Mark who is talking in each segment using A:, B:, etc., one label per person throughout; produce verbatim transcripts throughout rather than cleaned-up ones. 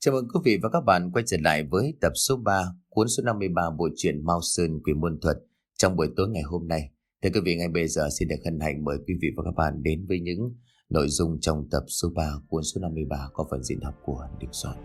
A: Chào mừng quý vị và các bạn quay trở lại với tập số ba, cuốn số năm mươi ba bộ truyện Mao Sơn Quỷ Môn Thuật trong buổi tối ngày hôm nay. Thưa quý vị, ngay bây giờ xin được hân hạnh mời quý vị và các bạn đến với những nội dung trong tập số ba, cuốn số năm mươi ba có phần diễn đọc của Đình Soạn.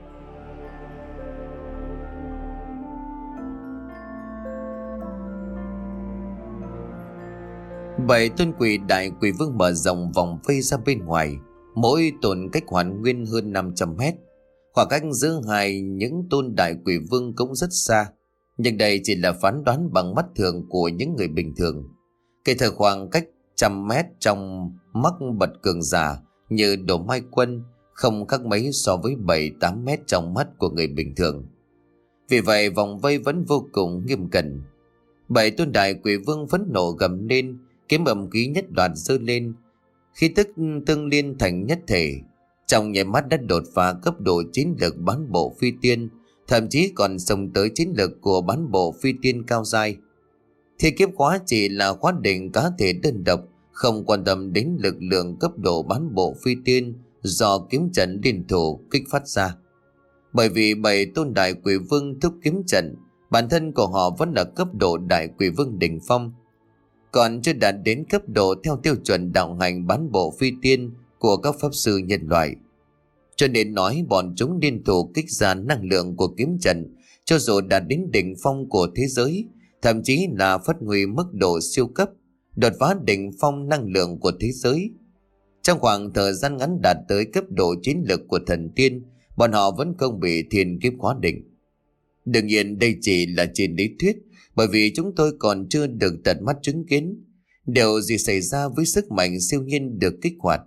A: Bảy tôn quỷ đại quỷ vương mở rộng vòng vây ra bên ngoài, mỗi tôn cách hoàn nguyên hơn năm trăm mét. Khoảng cách giữa hai những tôn đại quỷ vương cũng rất xa, nhưng đây chỉ là phán đoán bằng mắt thường của những người bình thường. Kể từ khoảng cách trăm mét trong mắt bậc cường giả như Đồ Mai Quân không khác mấy so với bảy tám mét trong mắt của người bình thường. Vì vậy vòng vây vẫn vô cùng nghiêm cẩn. Bảy tôn đại quỷ vương phẫn nộ gầm lên, kiếm ầm khí nhất loạt giơ lên, khí tức tương liên thành nhất thể. Trong nháy mắt đã đột phá cấp độ chiến lược bán bộ phi tiên, thậm chí còn xông tới chiến lược của bán bộ phi tiên cao giai. Thiên kiếp khóa chỉ là khóa định cá thể đơn độc, không quan tâm đến lực lượng cấp độ bán bộ phi tiên do kiếm trận liên thủ kích phát ra. Bởi vì bảy tôn đại quỷ vương thúc kiếm trận, bản thân của họ vẫn là cấp độ đại quỷ vương đỉnh phong, còn chưa đạt đến cấp độ theo tiêu chuẩn đạo hành bán bộ phi tiên của các pháp sư nhân loại. Cho nên nói bọn chúng liên thủ kích ra năng lượng của kiếm trận, cho dù đạt đến đỉnh phong của thế giới, thậm chí là phát huy mức độ siêu cấp, đột phá đỉnh phong năng lượng của thế giới. Trong khoảng thời gian ngắn đạt tới cấp độ chiến lược của thần tiên, bọn họ vẫn không bị thiên kiếp khóa định. Đương nhiên đây chỉ là trên lý thuyết, bởi vì chúng tôi còn chưa được tận mắt chứng kiến điều gì xảy ra với sức mạnh siêu nhiên được kích hoạt.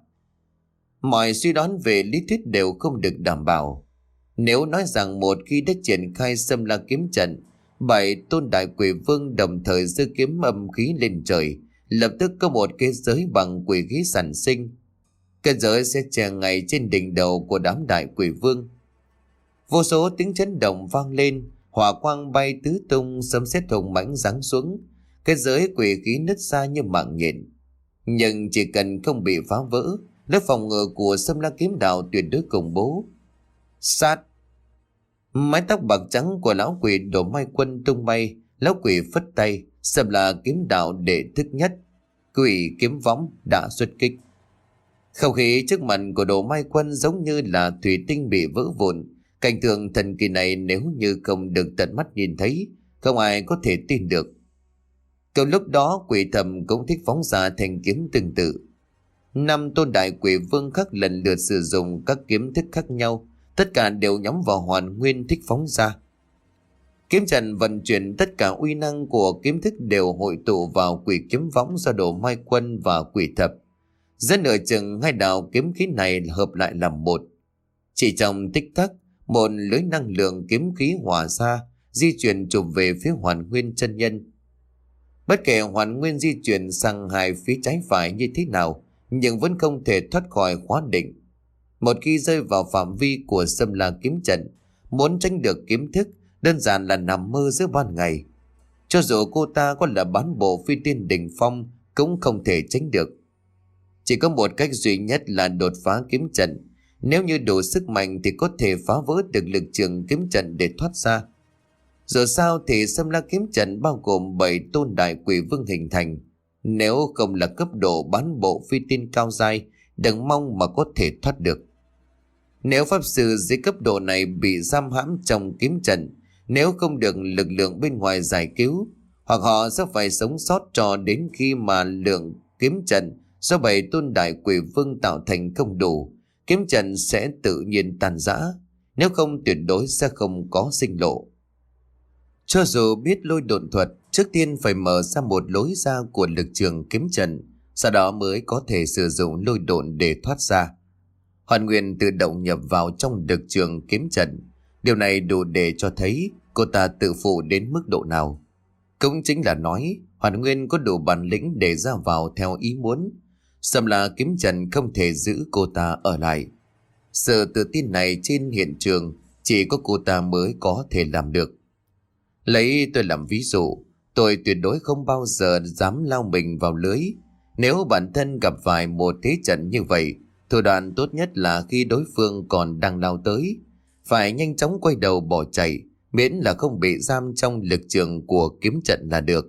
A: Mọi suy đoán về lý thuyết đều không được đảm bảo. Nếu nói rằng một khi đã triển khai xâm la kiếm trận, bảy tôn đại quỷ vương đồng thời giơ kiếm âm khí lên trời, lập tức có một cái giới bằng quỷ khí sản sinh. Cái giới sẽ che ngay trên đỉnh đầu của đám đại quỷ vương. Vô số tiếng chấn động vang lên, hỏa quang bay tứ tung, sấm sét hùng mãnh giáng xuống. Cái giới quỷ khí nứt ra như mạng nhện. Nhưng chỉ cần không bị phá vỡ, lớp phòng ngự của xâm la kiếm đạo tuyệt đối khủng bố. Sát! Mái tóc bạc trắng của lão quỷ Đồ Mai Quân tung bay, lão quỷ phất tay, xâm la kiếm đạo đệ thức nhất, quỷ kiếm võng đã xuất kích. Không khí trước mặt của Đồ Mai Quân giống như là thủy tinh bị vỡ vụn. Cảnh tượng thần kỳ này nếu như không được tận mắt nhìn thấy, không ai có thể tin được. Cùng lúc đó quỷ thầm cũng thích phóng ra thành kiếm tương tự. Năm tôn đại quỷ vương khác lần lượt sử dụng các kiếm thức khác nhau, tất cả đều nhắm vào hoàn nguyên thích phóng ra. Kiếm trận vận chuyển tất cả uy năng của kiếm thức đều hội tụ vào quỷ kiếm võng do Đồ Mai Quân và quỷ thập. Giữa nửa chừng hai đạo kiếm khí này hợp lại làm một. Chỉ trong tích tắc, một lưới năng lượng kiếm khí hòa ra, di chuyển chụp về phía Hoàn Nguyên chân nhân. Bất kể Hoàn Nguyên di chuyển sang hai phía trái phải như thế nào, nhưng vẫn không thể thoát khỏi khóa định. Một khi rơi vào phạm vi của xâm la kiếm trận, muốn tránh được kiếm thức đơn giản là nằm mơ giữa ban ngày. Cho dù cô ta có là bán bộ phi tiên đỉnh phong cũng không thể tránh được. Chỉ có một cách duy nhất là đột phá kiếm trận. Nếu như đủ sức mạnh thì có thể phá vỡ được lực trường kiếm trận để thoát ra. Dù sao thì xâm la kiếm trận bao gồm bảy tôn đại quỷ vương hình thành. Nếu không là cấp độ bán bộ phi tiên cao giai, đừng mong mà có thể thoát được. Nếu pháp sư dưới cấp độ này bị giam hãm trong kiếm trận, nếu không được lực lượng bên ngoài giải cứu, hoặc họ sẽ phải sống sót cho đến khi mà lượng kiếm trận do bảy tôn đại quỷ vương tạo thành không đủ, kiếm trận sẽ tự nhiên tàn rã, nếu không tuyệt đối sẽ không có sinh lộ. Cho dù biết lôi độn thuật, trước tiên phải mở ra một lối ra của lực trường kiếm trận, sau đó mới có thể sử dụng lôi độn để thoát ra. Hoàn Nguyên tự động nhập vào trong lực trường kiếm trận. Điều này đủ để cho thấy cô ta tự phụ đến mức độ nào. Cũng chính là nói Hoàn Nguyên có đủ bản lĩnh để ra vào theo ý muốn. Xâm la kiếm trận không thể giữ cô ta ở lại. Sự tự tin này trên hiện trường chỉ có cô ta mới có thể làm được. Lấy tôi làm ví dụ, tôi tuyệt đối không bao giờ dám lao mình vào lưới. Nếu bản thân gặp phải một thế trận như vậy, thủ đoạn tốt nhất là khi đối phương còn đang lao tới, phải nhanh chóng quay đầu bỏ chạy, miễn là không bị giam trong lực trường của kiếm trận là được.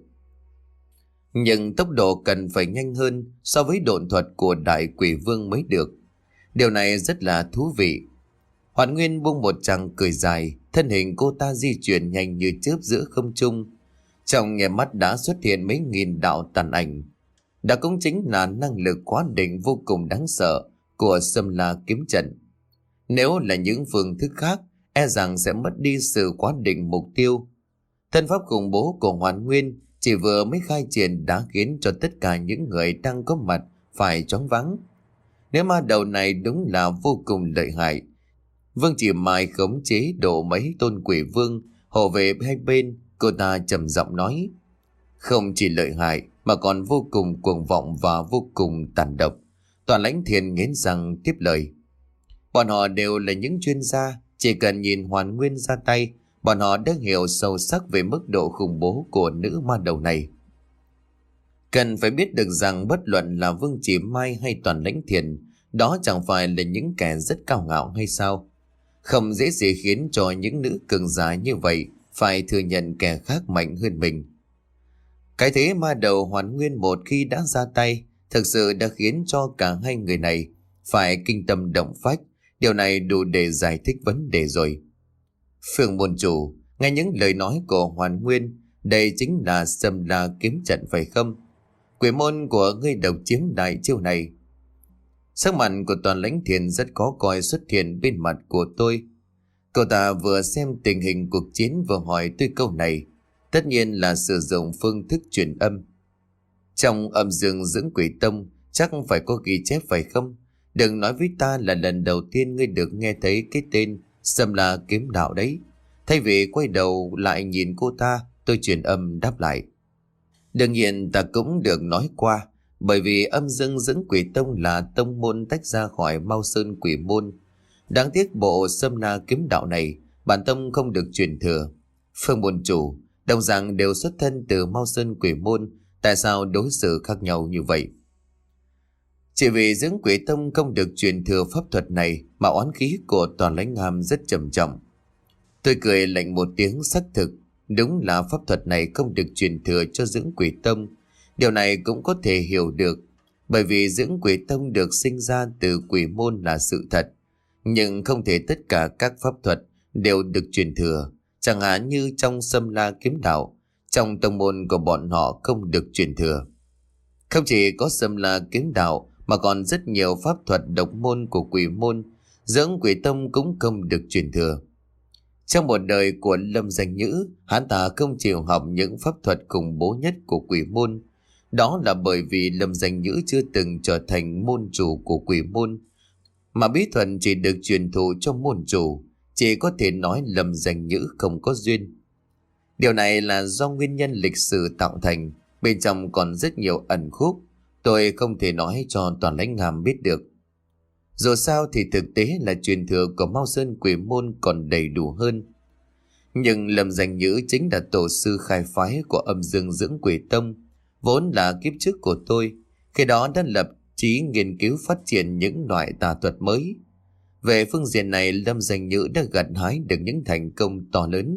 A: Nhưng tốc độ cần phải nhanh hơn so với độn thuật của đại quỷ vương mới được. Điều này rất là thú vị. Hoàn Nguyên buông một tràng cười dài, thân hình cô ta di chuyển nhanh như chớp giữa không trung. Trong nhè mắt đã xuất hiện mấy nghìn đạo tàn ảnh. Đó cũng chính là năng lực quá đỉnh vô cùng đáng sợ của Sâm La kiếm trận. Nếu là những phương thức khác, e rằng sẽ mất đi sự quá định mục tiêu. Thân pháp khủng bố của Hoàn Nguyên chỉ vừa mới khai triển đã khiến cho tất cả những người đang có mặt phải choáng váng. Nếu ma đầu này đúng là vô cùng lợi hại, Vương Chỉ Mai khống chế độ mấy tôn quỷ vương hộ vệ hai bên. Cô ta trầm giọng nói, không chỉ lợi hại mà còn vô cùng cuồng vọng và vô cùng tàn độc. Toàn Lãnh Thiên nghiến răng tiếp lời, bọn họ đều là những chuyên gia, chỉ cần nhìn Hoàn Nguyên ra tay, bọn họ đã hiểu sâu sắc về mức độ khủng bố của nữ ma đầu này. Cần phải biết được rằng bất luận là Vương Chỉ Mai hay Toàn Lãnh Thiên, đó chẳng phải là những kẻ rất cao ngạo hay sao? Không dễ gì khiến cho những nữ cường giả như vậy phải thừa nhận kẻ khác mạnh hơn mình. Cái thế ma đầu Hoàn Nguyên một khi đã ra tay, thực sự đã khiến cho cả hai người này phải kinh tâm động phách. Điều này đủ để giải thích vấn đề rồi. Phương môn chủ, nghe những lời nói của Hoàn Nguyên, đây chính là Sâm La kiếm trận phải không? Quỷ môn của ngươi độc chiếm đại chiêu này. Sắc mặt của Toàn Lãnh Thiên rất khó coi xuất hiện bên mặt của tôi. Cậu ta vừa xem tình hình cuộc chiến vừa hỏi tôi câu này, tất nhiên là sử dụng phương thức truyền âm. Trong âm dương dưỡng quỷ tông chắc phải có ghi chép phải không? Đừng nói với ta là lần đầu tiên ngươi được nghe thấy cái tên Sâm La kiếm đạo đấy. Thay vì quay đầu lại nhìn cô ta, tôi truyền âm đáp lại. Đương nhiên ta cũng được nói qua, bởi vì âm dương dưỡng quỷ tông là tông môn tách ra khỏi Mao Sơn quỷ môn. Đáng tiếc bộ Sâm La kiếm đạo này bản tông không được truyền thừa. Phương môn chủ đồng dạng đều xuất thân từ Mao Sơn quỷ môn, tại sao đối xử khác nhau như vậy? Chỉ vì dưỡng quỷ tông không được truyền thừa pháp thuật này mà oán khí của Toàn Lãnh Hàm rất trầm trọng. Tôi cười lạnh một tiếng xác thực, đúng là pháp thuật này không được truyền thừa cho dưỡng quỷ tông. Điều này cũng có thể hiểu được, bởi vì dưỡng quỷ tông được sinh ra từ quỷ môn là sự thật. Nhưng không thể tất cả các pháp thuật đều được truyền thừa. Chẳng hạn như trong Sâm La kiếm đạo, trong tông môn của bọn họ không được truyền thừa. Không chỉ có Sâm La kiếm đạo mà còn rất nhiều pháp thuật độc môn của quỷ môn, dưỡng quỷ tông cũng không được truyền thừa. Trong một đời của Lâm Danh Nhữ, hắn ta không chịu học những pháp thuật khủng bố nhất của quỷ môn. Đó là bởi vì Lâm Danh Nhữ chưa từng trở thành môn chủ của quỷ môn, mà bí thuật chỉ được truyền thụ cho môn chủ. Chỉ có thể nói Lâm Danh Nhữ không có duyên. Điều này là do nguyên nhân lịch sử tạo thành, bên trong còn rất nhiều ẩn khúc, tôi không thể nói cho Toàn Lãnh Hàm biết được. Dù sao thì thực tế là truyền thừa của Mao Sơn quỷ môn còn đầy đủ hơn. Nhưng Lâm Danh Nhữ chính là tổ sư khai phái của âm dương dưỡng quỷ tông, vốn là kiếp trước của tôi, khi đó đã lập chí nghiên cứu phát triển những loại tà thuật mới. Về phương diện này, Lâm Danh Nhữ đã gặt hái được những thành công to lớn.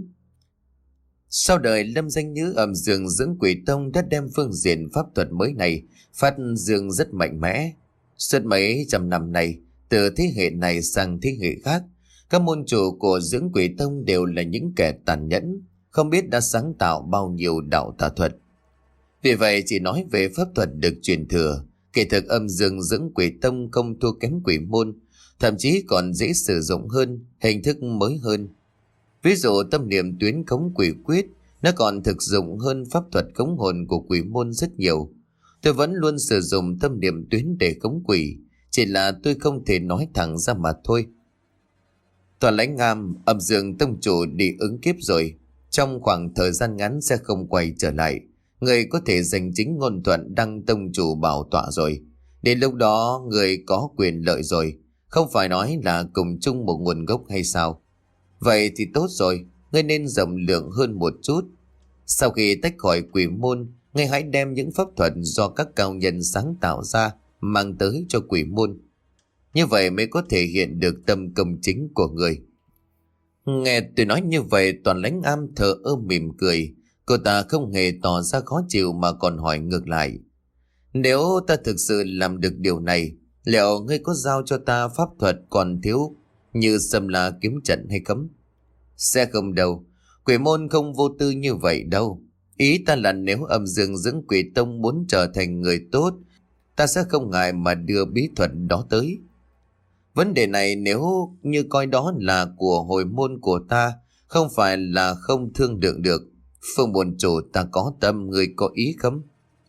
A: Sau đời Lâm Danh Nhữ, âm dương dưỡng quỷ tông đã đem phương diện pháp thuật mới này phát dương rất mạnh mẽ. Suốt mấy trăm năm này, từ thế hệ này sang thế hệ khác, các môn chủ của dưỡng quỷ tông đều là những kẻ tàn nhẫn, không biết đã sáng tạo bao nhiêu đạo tà thuật. Vì vậy chỉ nói về pháp thuật được truyền thừa, kỳ thực âm dương dưỡng quỷ tông không thua kém quỷ môn, thậm chí còn dễ sử dụng hơn, hình thức mới hơn. Ví dụ tâm niệm tuyến khống quỷ quyết, nó còn thực dụng hơn pháp thuật khống hồn của quỷ môn rất nhiều. Tôi vẫn luôn sử dụng tâm niệm tuyến để khống quỷ, chỉ là tôi không thể nói thẳng ra mà thôi. Toàn Lãnh Ngam, âm dương tông chủ đi ứng kiếp rồi, trong khoảng thời gian ngắn sẽ không quay trở lại. Người có thể giành chính ngôn thuận đăng tông chủ bảo tọa rồi. Đến lúc đó người có quyền lợi rồi, không phải nói là cùng chung một nguồn gốc hay sao? Vậy thì tốt rồi, ngươi nên rộng lượng hơn một chút. Sau khi tách khỏi quỷ môn, ngươi hãy đem những pháp thuật do các cao nhân sáng tạo ra mang tới cho quỷ môn. Như vậy mới có thể hiện được tâm công chính của người. Nghe tôi nói như vậy, Toàn Lãnh Am thờ ơ mỉm cười. Cô ta không hề tỏ ra khó chịu mà còn hỏi ngược lại. Nếu ta thực sự làm được điều này, liệu ngươi có giao cho ta pháp thuật còn thiếu như xâm la kiếm trận hay cấm? Sẽ không đâu. Quỷ môn không vô tư như vậy đâu. Ý ta là nếu âm dương dưỡng quỷ tông muốn trở thành người tốt, ta sẽ không ngại mà đưa bí thuật đó tới. Vấn đề này nếu như coi đó là của hồi môn của ta, không phải là không thương lượng được. Phương bổn chủ ta có tâm, người có ý không?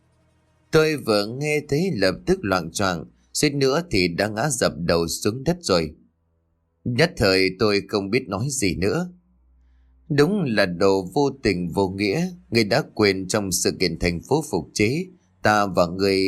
A: Tôi vừa nghe thấy lập tức loạng choạng, suýt nữa thì đã ngã dập đầu xuống đất rồi. Nhất thời tôi không biết nói gì nữa. Đúng là đồ vô tình vô nghĩa. Người đã quên trong sự kiện thành phố phục chế, ta và người...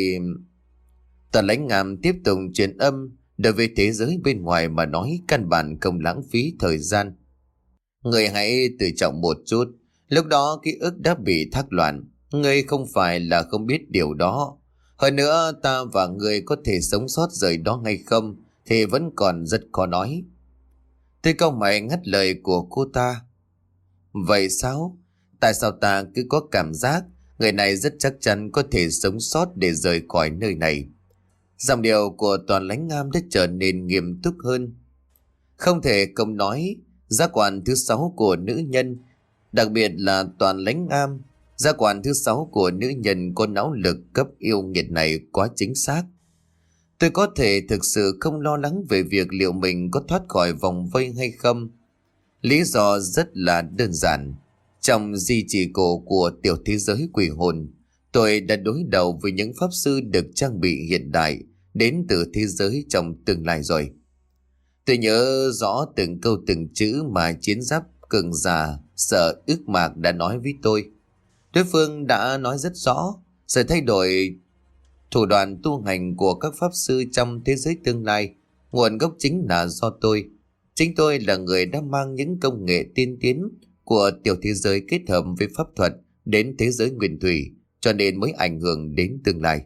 A: Tòa Lãnh Am tiếp tục truyền âm. Đối với thế giới bên ngoài mà nói, căn bản không lãng phí thời gian. Người hãy tự trọng một chút. Lúc đó ký ức đã bị thác loạn. Người không phải là không biết điều đó. Hơn nữa ta và người có thể sống sót rời đó hay không thì vẫn còn rất khó nói. Tôi cau mày ngắt lời của cô ta. Vậy sao? Tại sao ta cứ có cảm giác người này rất chắc chắn có thể sống sót để rời khỏi nơi này? Giọng điệu của Toàn Lãnh Am đã trở nên nghiêm túc hơn. Không thể không nói, giác quan thứ sáu của nữ nhân, đặc biệt là Toàn Lãnh Am, giác quan thứ sáu của nữ nhân có não lực cấp yêu nghiệt này quá chính xác. Tôi có thể thực sự không lo lắng về việc liệu mình có thoát khỏi vòng vây hay không. Lý do rất là đơn giản. Trong di chỉ cổ của tiểu thế giới quỷ hồn, tôi đã đối đầu với những pháp sư được trang bị hiện đại đến từ thế giới trong tương lai rồi. Tôi nhớ rõ từng câu từng chữ mà chiến giáp cường giả Sở Ước Mạc đã nói với tôi. Đối phương đã nói rất rõ sự thay đổi thủ đoạn tu hành của các pháp sư trong thế giới tương lai. Nguồn gốc chính là do tôi. Chính tôi là người đã mang những công nghệ tiên tiến của tiểu thế giới kết hợp với pháp thuật đến thế giới nguyên thủy, cho nên mới ảnh hưởng đến tương lai.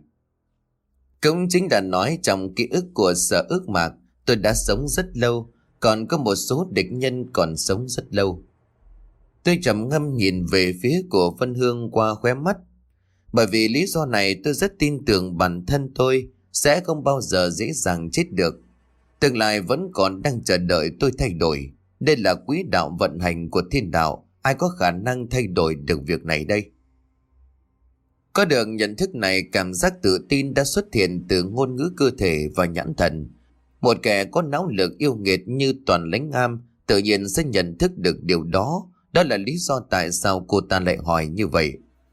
A: Cũng chính đã nói trong ký ức của Sở Ước Mạc, tôi đã sống rất lâu, còn có một số địch nhân còn sống rất lâu. Tôi trầm ngâm nhìn về phía của Vân Hương qua khóe mắt. Bởi vì lý do này tôi rất tin tưởng bản thân tôi sẽ không bao giờ dễ dàng chết được. Tương lai vẫn còn đang chờ đợi tôi thay đổi. Đây là quỹ đạo vận hành của thiên đạo. Ai có khả năng thay đổi được việc này đây? Có được nhận thức này, cảm giác tự tin đã xuất hiện từ ngôn ngữ cơ thể và nhãn thần. Một kẻ có não lực yêu nghiệt như Toàn Lãnh Am tự nhiên sẽ nhận thức được điều đó. Đó là lý do tại sao cô ta lại hỏi như vậy.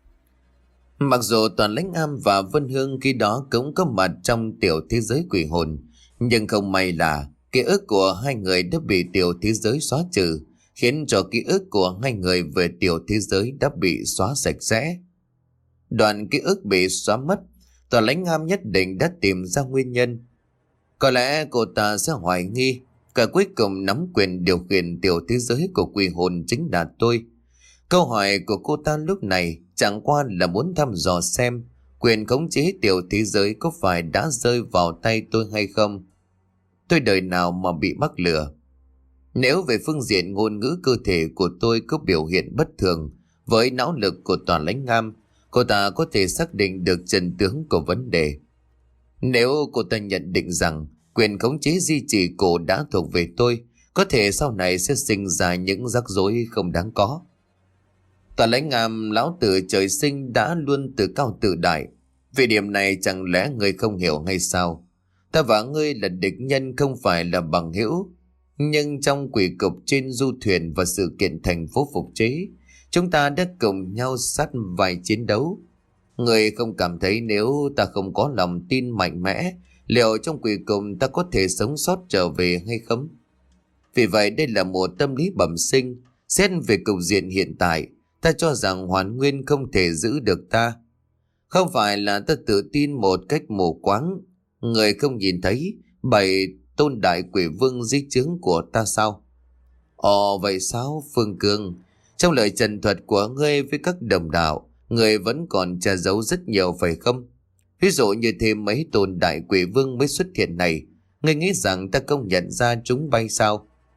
A: Mặc dù Toàn Lãnh Am và Vân Hương khi đó cũng có mặt trong tiểu thế giới quỷ hồn, nhưng không may là ký ức của hai người đã bị tiểu thế giới xóa trừ, khiến cho ký ức của hai người về tiểu thế giới đã bị xóa sạch sẽ. Đoạn ký ức bị xóa mất, Toàn Lãnh Am nhất định đã tìm ra nguyên nhân. Có lẽ cô ta sẽ hoài nghi cả cuối cùng nắm quyền điều khiển tiểu thế giới của quỷ hồn chính là tôi. Câu hỏi của cô ta lúc này chẳng qua là muốn thăm dò xem quyền khống chế tiểu thế giới có phải đã rơi vào tay tôi hay không. Tôi đời nào mà bị mắc lừa. Nếu về phương diện ngôn ngữ cơ thể của tôi có biểu hiện bất thường với não lực của Toàn Lãnh Am, cô ta có thể xác định được chân tướng của vấn đề. Nếu cô ta nhận định rằng quyền khống chế di chỉ cổ đã thuộc về tôi, có thể sau này sẽ sinh ra những rắc rối không đáng có. Toàn Lãnh Am, lão tử trời sinh đã luôn tự cao tự đại. Về điểm này chẳng lẽ ngươi không hiểu hay sao? Ta và ngươi là địch nhân, không phải là bằng hữu. Nhưng trong quỷ cục trên du thuyền và sự kiện thành phố phục chế, chúng ta đã cùng nhau sát vai chiến đấu. Ngươi không cảm thấy nếu ta không có lòng tin mạnh mẽ, liệu trong quỷ cục ta có thể sống sót trở về hay không? Vì vậy đây là một tâm lý bẩm sinh. Xét về cục diện hiện tại, ta cho rằng Hoàn Nguyên không thể giữ được ta. Không phải là ta tự tin một cách mù quáng. Người không nhìn thấy bảy tôn đại quỷ vương dưới trướng của ta sao? Ồ vậy sao Phương Cương? Trong lời trần thuật của ngươi với các đồng đạo, ngươi vẫn còn che giấu rất nhiều phải không? Ví dụ như thêm mấy tôn đại quỷ vương mới xuất hiện này, ngươi nghĩ rằng ta không nhận ra chúng bay sao?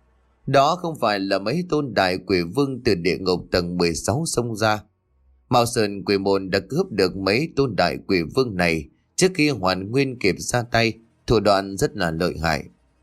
A: Đó không phải là mấy tôn đại quỷ vương từ địa ngục tầng mười sáu xông ra. Mao Sơn Quỷ Môn đã cướp được mấy tôn đại quỷ vương này trước khi Hoàn Nguyên kịp ra tay, thủ đoạn rất là lợi hại.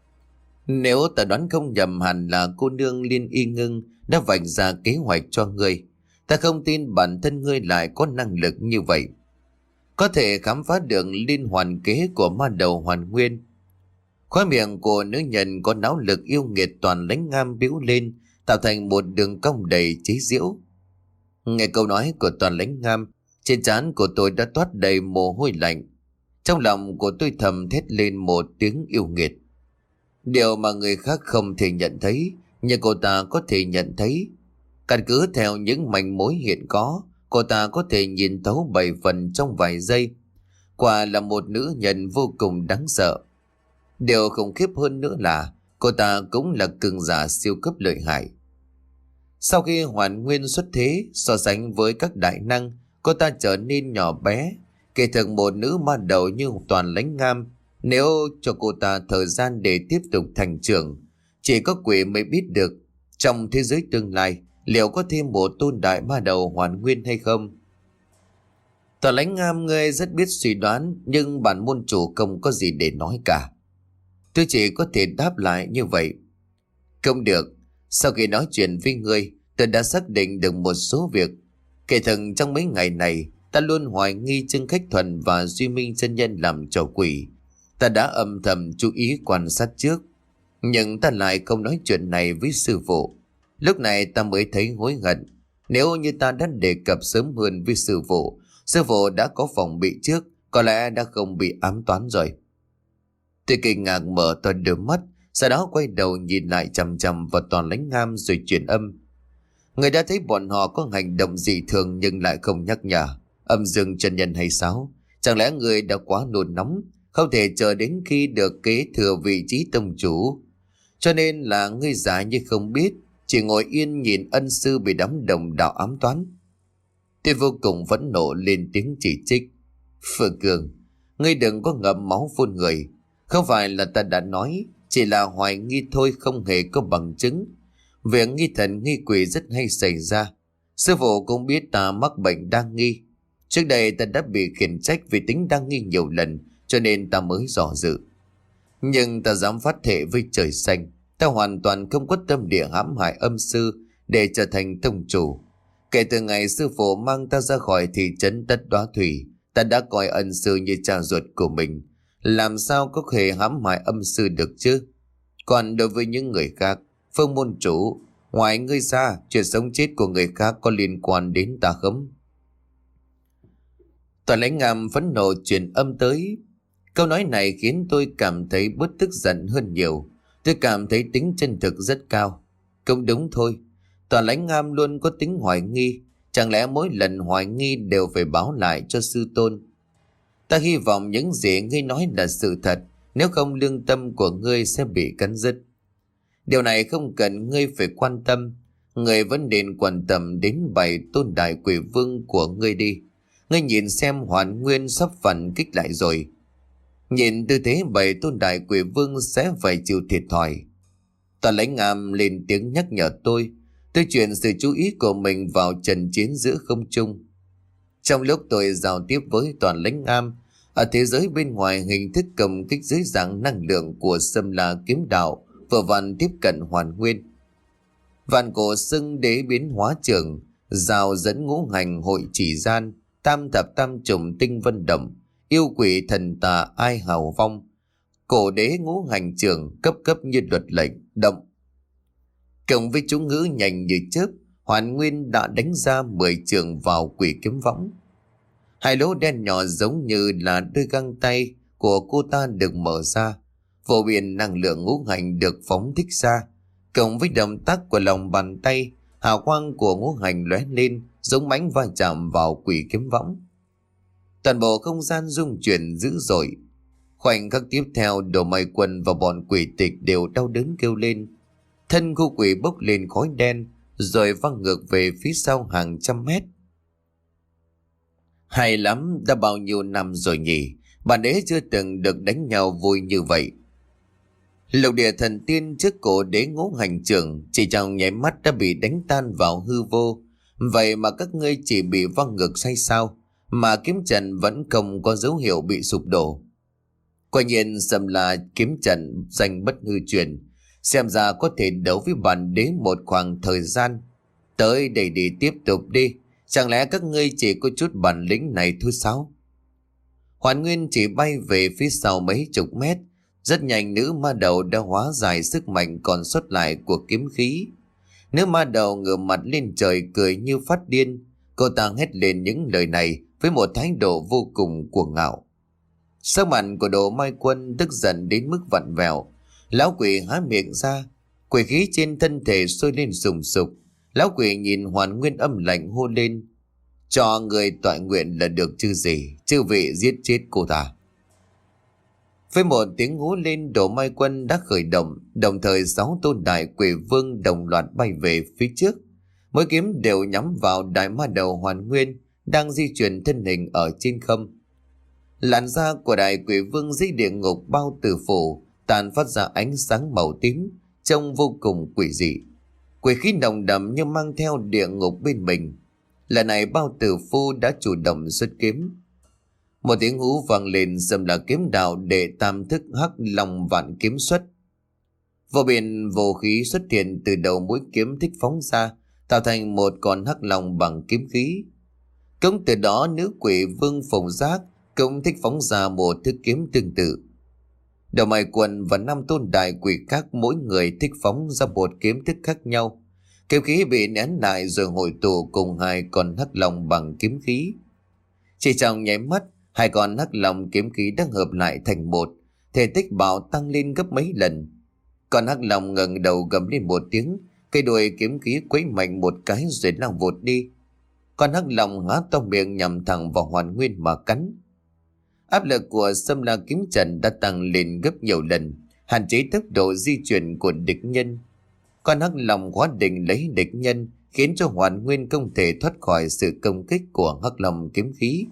A: Nếu ta đoán không nhầm, hẳn là cô nương Liên Y Ngưng đã vạch ra kế hoạch cho ngươi. Ta không tin bản thân ngươi lại có năng lực như vậy, có thể khám phá được liên hoàn kế của ma đầu Hoàn Nguyên. Khóe miệng của nữ nhân có não lực yêu nghiệt Toàn Lãnh Ngam biểu lên, tạo thành một đường cong đầy chế giễu. Nghe câu nói của Toàn Lãnh Ngam, trên trán của tôi đã toát đầy mồ hôi lạnh. Trong lòng của tôi thầm thét lên một tiếng yêu nghiệt. Điều mà người khác không thể nhận thấy, nhưng cô ta có thể nhận thấy. Căn cứ theo những manh mối hiện có, cô ta có thể nhìn thấu bảy phần trong vài giây. Quả là một nữ nhân vô cùng đáng sợ. Điều khủng khiếp hơn nữa là cô ta cũng là cường giả siêu cấp lợi hại. Sau khi Hoàn Nguyên xuất thế, so sánh với các đại năng, cô ta trở nên nhỏ bé. Kể thực một nữ ma đầu như Toàn Lãnh Ngam, nếu cho cô ta thời gian để tiếp tục thành trưởng, chỉ có quỷ mới biết được trong thế giới tương lai liệu có thêm một tôn đại ma đầu Hoàn Nguyên hay không. Toàn Lãnh Ngam, ngươi rất biết suy đoán, nhưng bản môn chủ không có gì để nói cả. Tôi chỉ có thể đáp lại như vậy. Không được, sau khi nói chuyện với ngươi, tôi đã xác định được một số việc. Kể thật trong mấy ngày này, ta luôn hoài nghi Trương Khách Thuần và Duy Minh chân nhân làm trò quỷ. Ta đã âm thầm chú ý quan sát trước, nhưng ta lại không nói chuyện này với sư phụ. Lúc này ta mới thấy hối hận. Nếu như ta đã đề cập sớm hơn với sư phụ, sư phụ đã có phòng bị trước, có lẽ đã không bị ám toán rồi. Tôi kinh ngạc mở to đôi mắt, sau đó quay đầu nhìn lại chằm chằm vào Toàn Lãnh Ngam rồi truyền âm. Người đã thấy bọn họ có hành động dị thường nhưng lại không nhắc nhở. Âm dương chân nhân hay sao? Chẳng lẽ người đã quá nôn nóng, không thể chờ đến khi được kế thừa vị trí tông chủ, cho nên là ngươi giả như không biết, chỉ ngồi yên nhìn ân sư bị đám đồng đạo ám toán. Tôi vô cùng phẫn nộ lên tiếng chỉ trích. Phượng Cường, ngươi đừng có ngậm máu phun người. Không phải là ta đã nói, chỉ là hoài nghi thôi, không hề có bằng chứng. Việc nghi thần nghi quỷ rất hay xảy ra. Sư phụ cũng biết ta mắc bệnh đa nghi. Trước đây ta đã bị khiển trách vì tính đa nghi nhiều lần, cho nên ta mới dò dự. Nhưng ta dám phát thệ với trời xanh, ta hoàn toàn không có tâm địa hãm hại âm sư để trở thành tông chủ. Kể từ ngày sư phụ mang ta ra khỏi thị trấn Tất Đóa Thủy, ta đã coi ân sư như cha ruột của mình. Làm sao có thể hãm hại âm sư được chứ? Còn đối với những người khác, Phương môn chủ, ngoài ngươi ra, chuyện sống chết của người khác có liên quan đến ta không? Toàn Lãnh Ngam phẫn nộ truyền âm tới. Câu nói này khiến tôi cảm thấy bớt tức giận hơn nhiều. Tôi cảm thấy tính chân thực rất cao. Cũng đúng thôi, Toàn Lãnh Ngam luôn có tính hoài nghi. Chẳng lẽ mỗi lần hoài nghi đều phải báo lại cho sư tôn? Ta hy vọng những gì ngươi nói là sự thật, nếu không lương tâm của ngươi sẽ bị cắn rứt. Điều này không cần ngươi phải quan tâm. Ngươi vẫn nên quan tâm đến bảy tôn đại quỷ vương của ngươi đi. Ngươi nhìn xem Hoàn Nguyên sắp phản kích lại rồi. Nhìn tư thế bảy tôn đại quỷ vương sẽ phải chịu thiệt thòi. Toàn Lãnh Ngam lên tiếng nhắc nhở tôi. Tôi chuyển sự chú ý của mình vào trận chiến giữa không trung. Trong lúc tôi giao tiếp với Toàn Lãnh Ngam, ở thế giới bên ngoài hình thức công kích dưới dạng năng lượng của Sâm La kiếm đạo vừa vặn tiếp cận Hoàn Nguyên. Vạn cổ xưng đế biến hóa trường, rào dẫn ngũ hành hội chỉ gian, tam thập tam trùng tinh vân động, yêu quỷ thần tà ai hào vong, cổ đế ngũ hành trường cấp cấp như luật lệnh động. Cộng với chú ngữ nhanh như chớp, Hoàn Nguyên đã đánh ra mười trường vào quỷ kiếm võng. Hai lỗ đen nhỏ giống như là đôi găng tay của cô ta được mở ra, phổ biến năng lượng ngũ hành được phóng thích ra. Cộng với động tác của lòng bàn tay, hào quang của ngũ hành lóe lên, giống mãnh va chạm vào quỷ kiếm võng. Toàn bộ không gian rung chuyển dữ dội. Khoảnh khắc tiếp theo, Đồ Mai Quân và bọn quỷ tịch đều đau đớn kêu lên. Thân khu quỷ bốc lên khói đen, rồi văng ngược về phía sau hàng trăm mét. Hay lắm, đã bao nhiêu năm rồi nhỉ, bản đế chưa từng được đánh nhau vui như vậy. Lục địa thần tiên trước cổ đế ngũ hành trưởng chỉ trong nháy mắt đã bị đánh tan vào hư vô. Vậy mà các ngươi chỉ bị văng ngược hay sao? Mà kiếm trận vẫn không có dấu hiệu bị sụp đổ. Quả nhiên Sâm La kiếm trận danh bất hư truyền, xem ra có thể đấu với bản đế một khoảng thời gian. Tới đây đi, tiếp tục đi. Chẳng lẽ các ngươi chỉ có chút bản lĩnh này thôi sao? Hoàn Nguyên chỉ bay về phía sau mấy chục mét. Rất nhanh nữ ma đầu đã hóa giải sức mạnh còn sót lại của kiếm khí. Nữ ma đầu ngửa mặt lên trời cười như phát điên. Cô ta hét lên những lời này với một thái độ vô cùng cuồng ngạo. Sắc mặt của Đồ Mai Quân tức giận đến mức vặn vẹo. Lão quỷ há miệng ra, quỷ khí trên thân thể sôi lên sùng sục. Lão quỷ nhìn Hoàn Nguyên âm lạnh hô lên: cho người tọa nguyện là được chứ gì, chư vị giết chết cô ta. Với một tiếng hú lên, Đồ Mai Quân đã khởi động, đồng thời sáu tôn đại quỷ vương đồng loạt bay về phía trước. Mỗi kiếm đều nhắm vào đại ma đầu Hoàn Nguyên đang di chuyển thân hình ở trên không. Làn da của đại quỷ vương dưới địa ngục bao tử phủ tàn phát ra ánh sáng màu tím, trông vô cùng quỷ dị. Quỷ khí nồng đậm như mang theo địa ngục bên mình. Lần này bao tử phu đã chủ động xuất kiếm. Một tiếng hú vang lên, Sâm La kiếm đạo đệ tam thức hắc long vạn kiếm xuất. Vô biên vô khí xuất hiện từ đầu mũi kiếm thích phóng ra, tạo thành một con hắc long bằng kiếm khí. Cũng từ đó nữ quỷ vương Phùng Giác cũng thích phóng ra một thức kiếm tương tự. Đầu Mai Quân và năm tôn đại quỷ khác mỗi người thích phóng ra một kiếm thức khác nhau. Kiếm khí bị nén lại rồi hội tụ cùng hai con hắc long bằng kiếm khí. Chỉ trong nháy mắt, hai con hắc long kiếm khí đã hợp lại thành một, thể tích bạo tăng lên gấp mấy lần. Con hắc long ngẩng đầu gầm lên một tiếng, cây đuôi kiếm khí quấy mạnh một cái rồi lao vụt đi. Con hắc long há to miệng nhằm thẳng vào Hoàn Nguyên mà cắn. Áp lực của Sâm La kiếm trận đã tăng lên gấp nhiều lần, hạn chế tốc độ di chuyển của địch nhân. Con hắc long khóa định lấy địch nhân, khiến cho Hoàn Nguyên không thể thoát khỏi sự công kích của hắc long kiếm khí.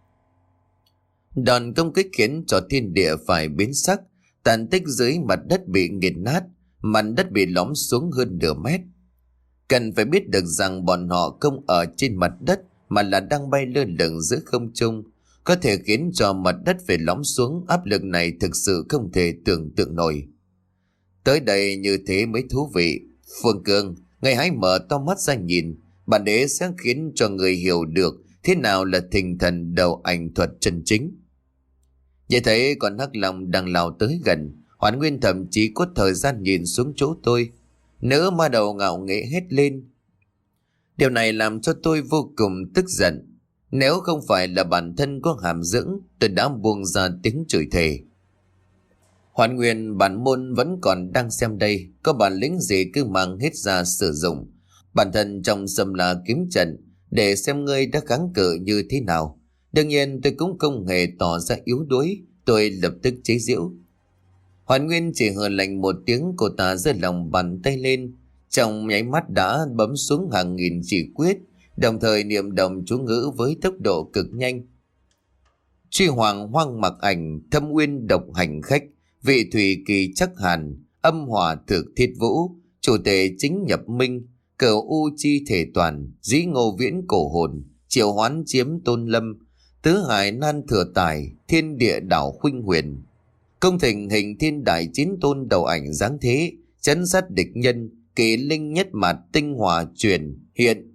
A: Đòn công kích khiến cho thiên địa phải biến sắc, tàn tích dưới mặt đất bị nghiền nát, mặt đất bị lõm xuống hơn nửa mét. Cần phải biết được rằng bọn họ không ở trên mặt đất mà là đang bay lơ lửng giữa không trung, có thể khiến cho mặt đất phải lõm xuống. Áp lực này thực sự không thể tưởng tượng nổi. Tới đây như thế mới thú vị. Phương Cương, người hãy mở to mắt ra nhìn, bản đế sẽ khiến cho người hiểu được thế nào là thình thần đầu ảnh thuật chân chính. Vậy thấy con hắc long đang lao tới gần, Hoàn Nguyên thậm chí có thời gian nhìn xuống chỗ tôi. Nữ ma đầu ngạo nghễ hét lên. Điều này làm cho tôi vô cùng tức giận. Nếu không phải là bản thân có hàm dưỡng, tôi đã buông ra tiếng chửi thề. Hoàn Nguyên bản môn vẫn còn đang xem đây, có bản lĩnh gì cứ mang hết ra sử dụng. Bản thân trong Sâm La kiếm trận để xem ngươi đã kháng cự như thế nào. Đương nhiên tôi cũng không hề tỏ ra yếu đuối, tôi lập tức chế giễu. Hoàn Nguyên chỉ hờ lạnh một tiếng, cô ta giơ lòng bàn tay lên, trong nháy mắt đã bấm xuống hàng nghìn chỉ quyết, đồng thời niệm động chú ngữ với tốc độ cực nhanh. Truy hoàng hoang mặc ảnh, thâm uyên độc hành khách, vị thủy kỳ chắc hàn, âm hỏa thực thiết vũ, chủ tể chính nhập minh, cửu u chi thể toàn, dĩ ngô viễn cổ hồn, triệu hoán chiếm tôn lâm, tứ hải nan thừa tài, thiên địa đảo khuynh huyền. Công thịnh hình thiên đại chiến tôn đầu ảnh dáng thế, chấn sát địch nhân, kỳ linh nhất mạt tinh hòa truyền hiện.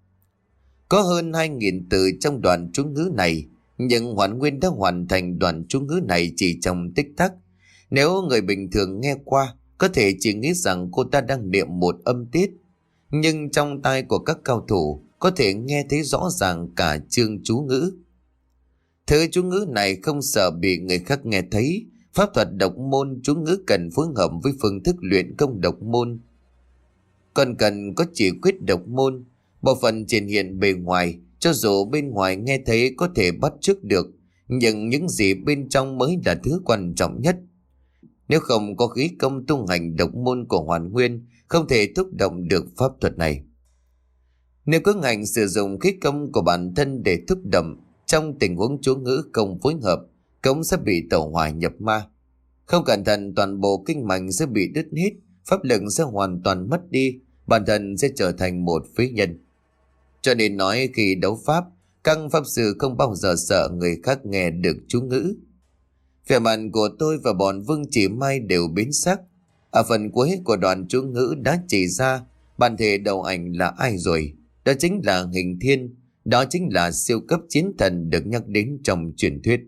A: Có hơn hai nghìn từ trong đoạn chú ngữ này, nhưng Hoàn Nguyên đã hoàn thành đoạn chú ngữ này chỉ trong tích tắc. Nếu người bình thường nghe qua, có thể chỉ nghĩ rằng cô ta đang niệm một âm tiết. Nhưng trong tai của các cao thủ, có thể nghe thấy rõ ràng cả chương chú ngữ. Thứ chú ngữ này không sợ bị người khác nghe thấy. Pháp thuật độc môn chú ngữ cần phối hợp với phương thức luyện công độc môn. Còn cần có chỉ quyết độc môn. Bộ phận triển hiện bề ngoài, cho dù bên ngoài nghe thấy có thể bắt chước được, nhưng những gì bên trong mới là thứ quan trọng nhất. Nếu không có khí công tu hành độc môn của Hoàn Nguyên, không thể thúc động được pháp thuật này. Nếu có ngành sử dụng khí công của bản thân để thúc động, trong tình huống chú ngữ không phối hợp, cũng sẽ bị tẩu hỏa nhập ma. Không cẩn thận toàn bộ kinh mạch sẽ bị đứt hết, pháp lực sẽ hoàn toàn mất đi, bản thân sẽ trở thành một phế nhân. Cho nên nói khi đấu pháp, các pháp sư không bao giờ sợ người khác nghe được chú ngữ. Vẻ mặt của tôi và bọn Vương Chỉ Mai đều biến sắc. Ở phần cuối của đoạn chú ngữ đã chỉ ra bản thể đầu ảnh là ai rồi. Đó chính là Hình Thiên, đó chính là siêu cấp chiến thần được nhắc đến trong truyền thuyết.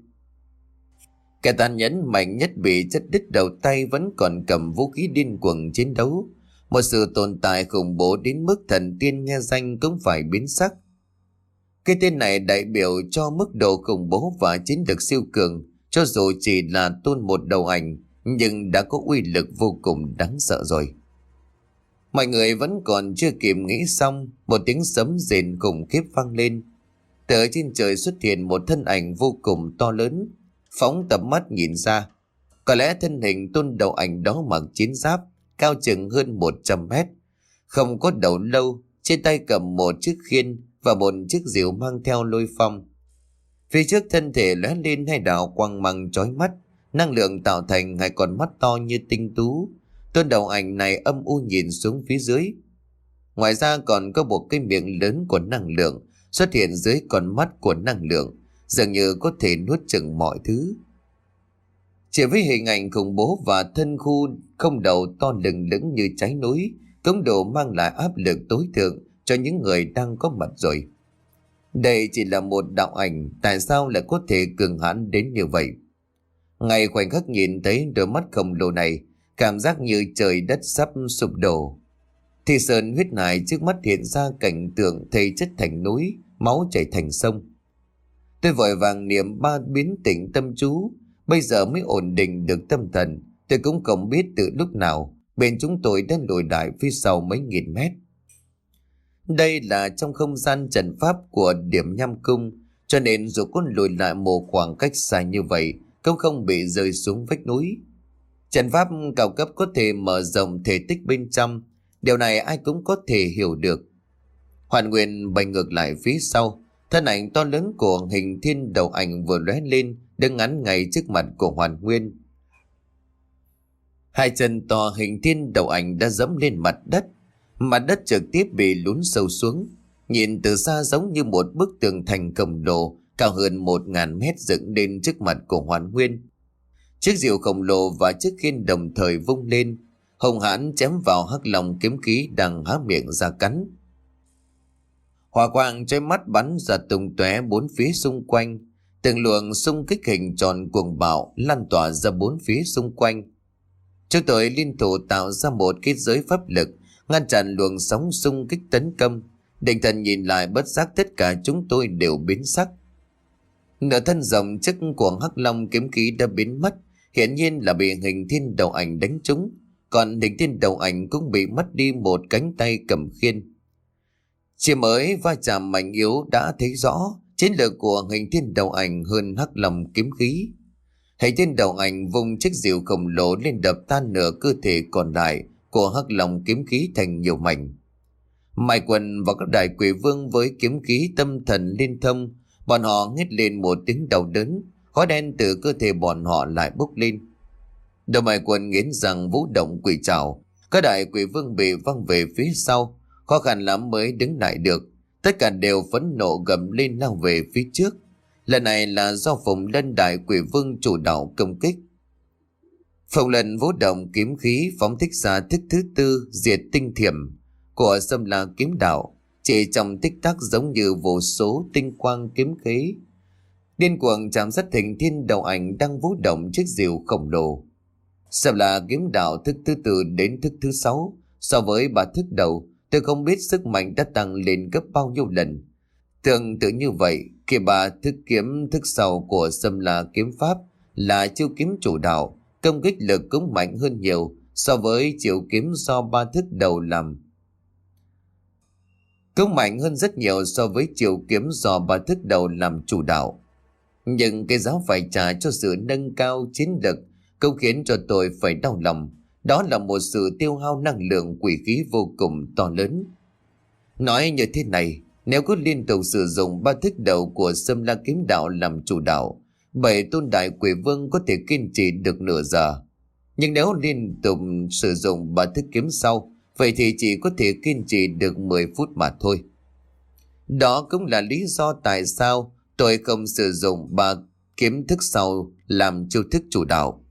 A: Kẻ tàn nhẫn mạnh nhất bị chặt đứt đầu tay vẫn còn cầm vũ khí điên cuồng chiến đấu. Một sự tồn tại khủng bố đến mức thần tiên nghe danh cũng phải biến sắc. Cái tên này đại biểu cho mức độ khủng bố và chiến lược siêu cường. Cho dù chỉ là tôn một đầu ảnh, nhưng đã có uy lực vô cùng đáng sợ rồi. Mọi người vẫn còn chưa kịp nghĩ xong, một tiếng sấm rền khủng khiếp vang lên. Từ trên trời xuất hiện một thân ảnh vô cùng to lớn. Phóng tầm mắt nhìn ra, có lẽ thân hình tôn đầu ảnh đó mặc chiến giáp, cao chừng hơn một trăm mét. Không có đầu lâu, trên tay cầm một chiếc khiên và một chiếc rìu mang theo lôi phong. Phía trước thân thể lóe lên hai đạo quang mang chói mắt, năng lượng tạo thành hai con mắt to như tinh tú. Tôn đầu ảnh này âm u nhìn xuống phía dưới. Ngoài ra còn có một cái miệng lớn của năng lượng xuất hiện dưới con mắt của năng lượng, dường như có thể nuốt chửng mọi thứ. Chỉ với hình ảnh khủng bố và thân khu không đầu to lừng lững như trái núi, cũng đủ mang lại áp lực tối thượng cho những người đang có mặt rồi. Đây chỉ là một đạo ảnh, tại sao lại có thể cường hãn đến như vậy? Ngay khoảnh khắc nhìn thấy đôi mắt khổng lồ này, cảm giác như trời đất sắp sụp đổ. Thì sơn huyết hải trước mắt hiện ra cảnh tượng thây chất thành núi, máu chảy thành sông. Tôi vội vàng niệm ba biến tĩnh tâm chú, bây giờ mới ổn định được tâm thần. Tôi cũng không biết từ lúc nào bên chúng tôi đã lùi lại phía sau mấy nghìn mét. Đây là trong không gian trận pháp của điểm nham cung, cho nên dù có lùi lại một khoảng cách xa như vậy cũng không bị rơi xuống vách núi. Trận pháp cao cấp có thể mở rộng thể tích bên trong, điều này ai cũng có thể hiểu được. Hoàn Nguyên bay ngược lại phía sau, thân ảnh to lớn của Hình Thiên đầu ảnh vừa lóe lên, đứng ngắn ngay trước mặt của Hoàn Nguyên. Hai chân to Hình Thiên đầu ảnh đã dẫm lên mặt đất, mặt đất trực tiếp bị lún sâu xuống, nhìn từ xa giống như một bức tường thành khổng lồ cao hơn một ngàn mét dựng lên trước mặt của Hoàn Nguyên. Chiếc rìu khổng lồ và chiếc khiên đồng thời vung lên, hung hãn chém vào hắc long kiếm khí đang há miệng ra cắn. Hỏa quang chói mắt bắn ra tung tóe bốn phía xung quanh, từng luồng xung kích hình tròn cuồng bạo lan tỏa ra bốn phía xung quanh. Chúng tôi liên thủ tạo ra một kết giới pháp lực ngăn chặn luồng sóng xung kích tấn công. Định thần nhìn lại, bất giác tất cả chúng tôi đều biến sắc. Nửa thân rộng chức của hắc long kiếm khí đã biến mất, hiển nhiên là bị Hình Thiên đầu ảnh đánh trúng, còn Hình Thiên đầu ảnh cũng bị mất đi một cánh tay cầm khiên. Chỉ mới va chạm mạnh yếu đã thấy rõ chiến lược của Hình Thiên đầu ảnh hơn hắc long kiếm khí. Hình Thiên đầu ảnh vùng chiếc rìu khổng lồ lên đập tan nửa cơ thể còn lại của hắc long kiếm khí thành nhiều mảnh. Mai Quân và các đại quỷ vương với kiếm khí tâm thần liên thông, bọn họ hét lên một tiếng đau đớn, khói đen từ cơ thể bọn họ lại bốc lên. Đầu Mai Quân nghiến răng vũ động quỷ trảo, các đại quỷ vương bị văng về phía sau, khó khăn lắm mới đứng lại được. Tất cả đều phẫn nộ gầm lên lao về phía trước. Lần này là do Phùng Lân đại quỷ vương chủ đạo công kích. Phùng Lân vũ động kiếm khí phóng thích ra thức thứ tư diệt tinh thiểm của Xâm La kiếm đạo, chỉ trong tích tắc giống như vô số tinh quang kiếm khí điên cuồng chạm sát Hình Thiên đầu ảnh đang vũ động chiếc rìu khổng lồ. Xâm La kiếm đạo thức thứ tư đến thức thứ sáu, so với ba thức đầu tôi không biết sức mạnh đã tăng lên gấp bao nhiêu lần. Tương tự như vậy, khi ba thức kiếm thức sau của Xâm La kiếm pháp là chiêu kiếm chủ đạo, công kích lực cũng mạnh hơn nhiều so với chiêu kiếm do ba thức đầu làm. Cũng mạnh hơn rất nhiều so với chiêu kiếm do ba thức đầu làm chủ đạo. Nhưng cái giá phải trả cho sự nâng cao chiến lực cũng khiến cho tôi phải đau lòng. Đó là một sự tiêu hao năng lượng quỷ khí vô cùng to lớn. Nói như thế này, nếu cứ liên tục sử dụng ba thức đầu của Xâm La kiếm đạo làm chủ đạo, bảy tôn đại quỷ vương có thể kiên trì được nửa giờ. Nhưng nếu liên tục sử dụng ba thức kiếm sau, vậy thì chỉ có thể kiên trì được mười phút mà thôi. Đó cũng là lý do tại sao tôi không sử dụng ba kiếm thức sau làm chiêu thức chủ đạo.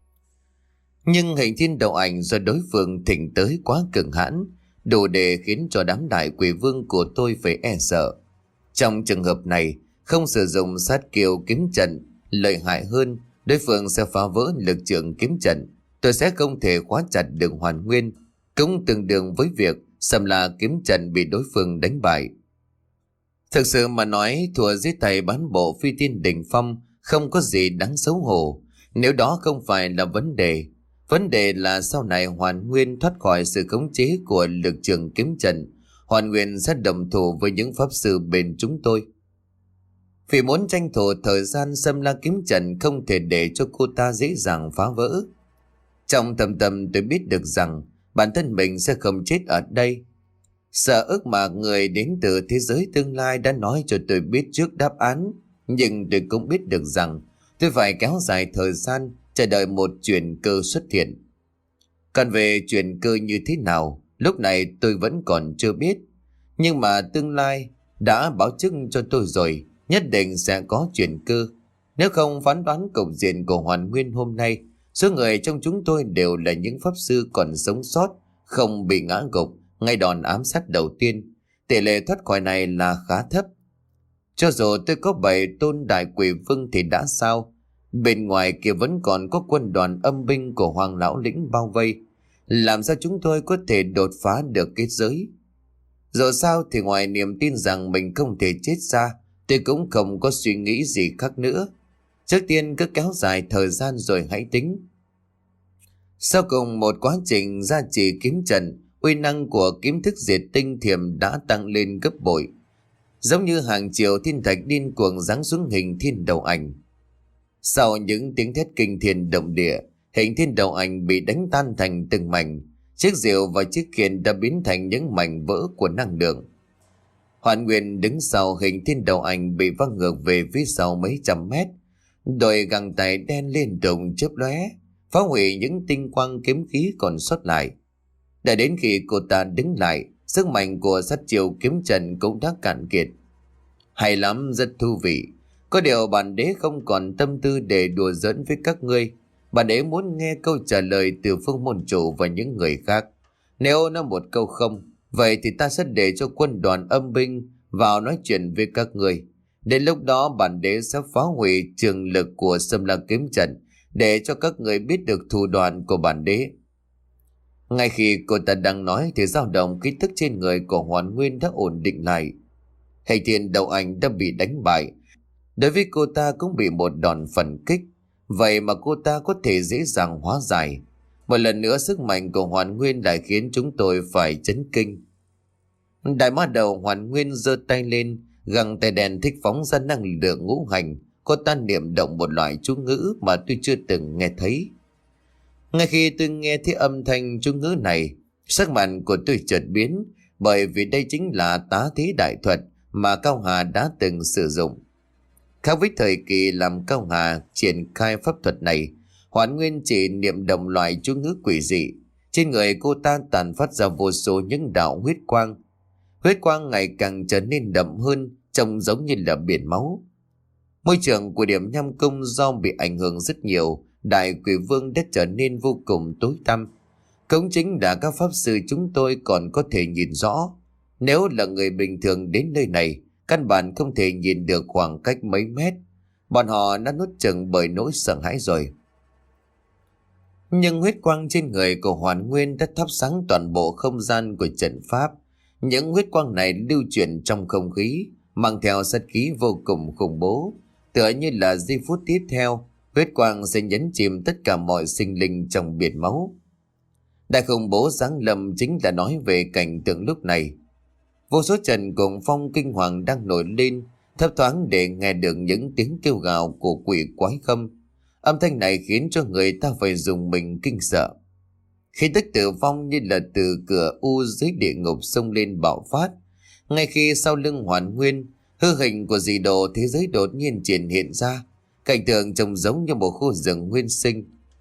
A: Nhưng hình thiên đầu ảnh do đối phương thỉnh tới quá cường hãn, đủ để khiến cho đám đại quỷ vương của tôi phải e sợ. Trong trường hợp này, không sử dụng sát kiều kiếm trận, lợi hại hơn, đối phương sẽ phá vỡ lực trường kiếm trận. Tôi sẽ không thể khóa chặt được hoàn nguyên, cũng tương đương với việc xâm la kiếm trận bị đối phương đánh bại. Thực sự mà nói, thua dưới tay bán bộ phi tiên đỉnh phong không có gì đáng xấu hổ, nếu đó không phải là vấn đề. Vấn đề là sau này Hoàn Nguyên thoát khỏi sự khống chế của lực trường kiếm trận, Hoàn Nguyên sẽ đồng thủ với những pháp sư bên chúng tôi. Vì muốn tranh thủ thời gian, xâm la kiếm trận không thể để cho cô ta dễ dàng phá vỡ. Trong thầm tâm tôi biết được rằng bản thân mình sẽ không chết ở đây. Sợ ước mà người đến từ thế giới tương lai đã nói cho tôi biết trước đáp án, nhưng tôi cũng biết được rằng tôi phải kéo dài thời gian chờ đợi một chuyển cơ xuất hiện. Còn về chuyển cơ như thế nào, lúc này tôi vẫn còn chưa biết. Nhưng mà tương lai đã báo trước cho tôi rồi, nhất định sẽ có chuyển cơ. Nếu không phán đoán cục diện của Hoàn Nguyên hôm nay, số người trong chúng tôi đều là những pháp sư còn sống sót, không bị ngã gục ngay đòn ám sát đầu tiên. Tỷ lệ thoát khỏi này là khá thấp. Cho dù tôi có bảy tôn đại quỷ vương thì đã sao? Bên ngoài kia vẫn còn có quân đoàn âm binh của Hoàng Lão Lĩnh bao vây. Làm sao chúng tôi có thể đột phá được kết giới? Dù sao thì ngoài niềm tin rằng mình không thể chết ra, tôi cũng không có suy nghĩ gì khác nữa. Trước tiên cứ kéo dài thời gian rồi hãy tính. Sau cùng một quá trình gia trì kiếm trận, uy năng của kiếm thức diệt tinh thiểm đã tăng lên gấp bội. Giống như hàng triệu thiên thạch điên cuồng giáng xuống hình thiên đầu ảnh. Sau những tiếng thét kinh thiên động địa, hình thiên đầu ảnh bị đánh tan thành từng mảnh. Chiếc rìu và chiếc khiên đã biến thành những mảnh vỡ của năng lượng. Hoàn Nguyên đứng sau hình thiên đầu ảnh bị văng ngược về phía sau mấy trăm mét. Đôi găng tay đen liên tục chớp lóe, phá hủy những tinh quang kiếm khí còn sót lại. Đã đến khi cô ta đứng lại, sức mạnh của sát chiêu kiếm trận cũng đã cạn kiệt. Hay lắm, rất thú vị. Có điều bản đế không còn tâm tư để đùa giỡn với các ngươi. Bản đế muốn nghe câu trả lời từ Phương môn chủ và những người khác. Nếu nó một câu không, vậy thì ta sẽ để cho quân đoàn âm binh vào nói chuyện với các ngươi. Đến lúc đó bản đế sẽ phá hủy trường lực của xâm la kiếm trận để cho các người biết được thủ đoạn của bản đế. Ngay khi cô ta đang nói thì dao động khí tức trên người của Hoàn Nguyên đã ổn định lại. Hình thiên đầu ảnh đã bị đánh bại. Đối với cô ta cũng bị một đòn phản kích. Vậy mà cô ta có thể dễ dàng hóa giải. Một lần nữa sức mạnh của Hoàn Nguyên lại khiến chúng tôi phải chấn kinh. Đại ma đầu Hoàn Nguyên giơ tay lên, găng tay đèn thích phóng ra năng lượng ngũ hành. Cô ta niệm động một loại chú ngữ mà tôi chưa từng nghe thấy. Ngay khi tôi nghe thấy âm thanh chú ngữ này, sắc mặt của tôi chợt biến, bởi vì đây chính là tá thí đại thuật mà Cao Hà đã từng sử dụng. Khác với thời kỳ làm Cao Hà triển khai pháp thuật này, Hoàn Nguyên chỉ niệm động loại chú ngữ quỷ dị. Trên người cô ta tàn phát ra vô số những đạo huyết quang. Huyết quang ngày càng trở nên đậm hơn, trông giống như là biển máu. Môi trường của điểm nham cung do bị ảnh hưởng rất nhiều, đại quỷ vương đã trở nên vô cùng tối tăm. Cũng chính là các pháp sư chúng tôi còn có thể nhìn rõ. Nếu là người bình thường đến nơi này, căn bản không thể nhìn được khoảng cách mấy mét. Bọn họ đã nuốt chửng bởi nỗi sợ hãi rồi. Nhưng huyết quang trên người của Hoàn Nguyên đã thắp sáng toàn bộ không gian của trận pháp. Những huyết quang này lưu chuyển trong không khí, mang theo sát khí vô cùng khủng bố. Tựa như là giây phút tiếp theo, huyết quang sẽ nhấn chìm tất cả mọi sinh linh trong biển máu. Đại khủng bố giáng lâm chính là nói về cảnh tượng lúc này. Vô số trận cùng phong kinh hoàng đang nổi lên, thấp thoáng để nghe được những tiếng kêu gào của quỷ quái khâm. Âm thanh này khiến cho người ta phải dùng mình kinh sợ. Khi tức tử vong như là từ cửa u dưới địa ngục xông lên bạo phát. Ngay khi sau lưng Hoàn Nguyên, hư hình của dị đồ thế giới đột nhiên triển hiện ra. Cảnh tượng trông giống như một khu rừng nguyên sinh.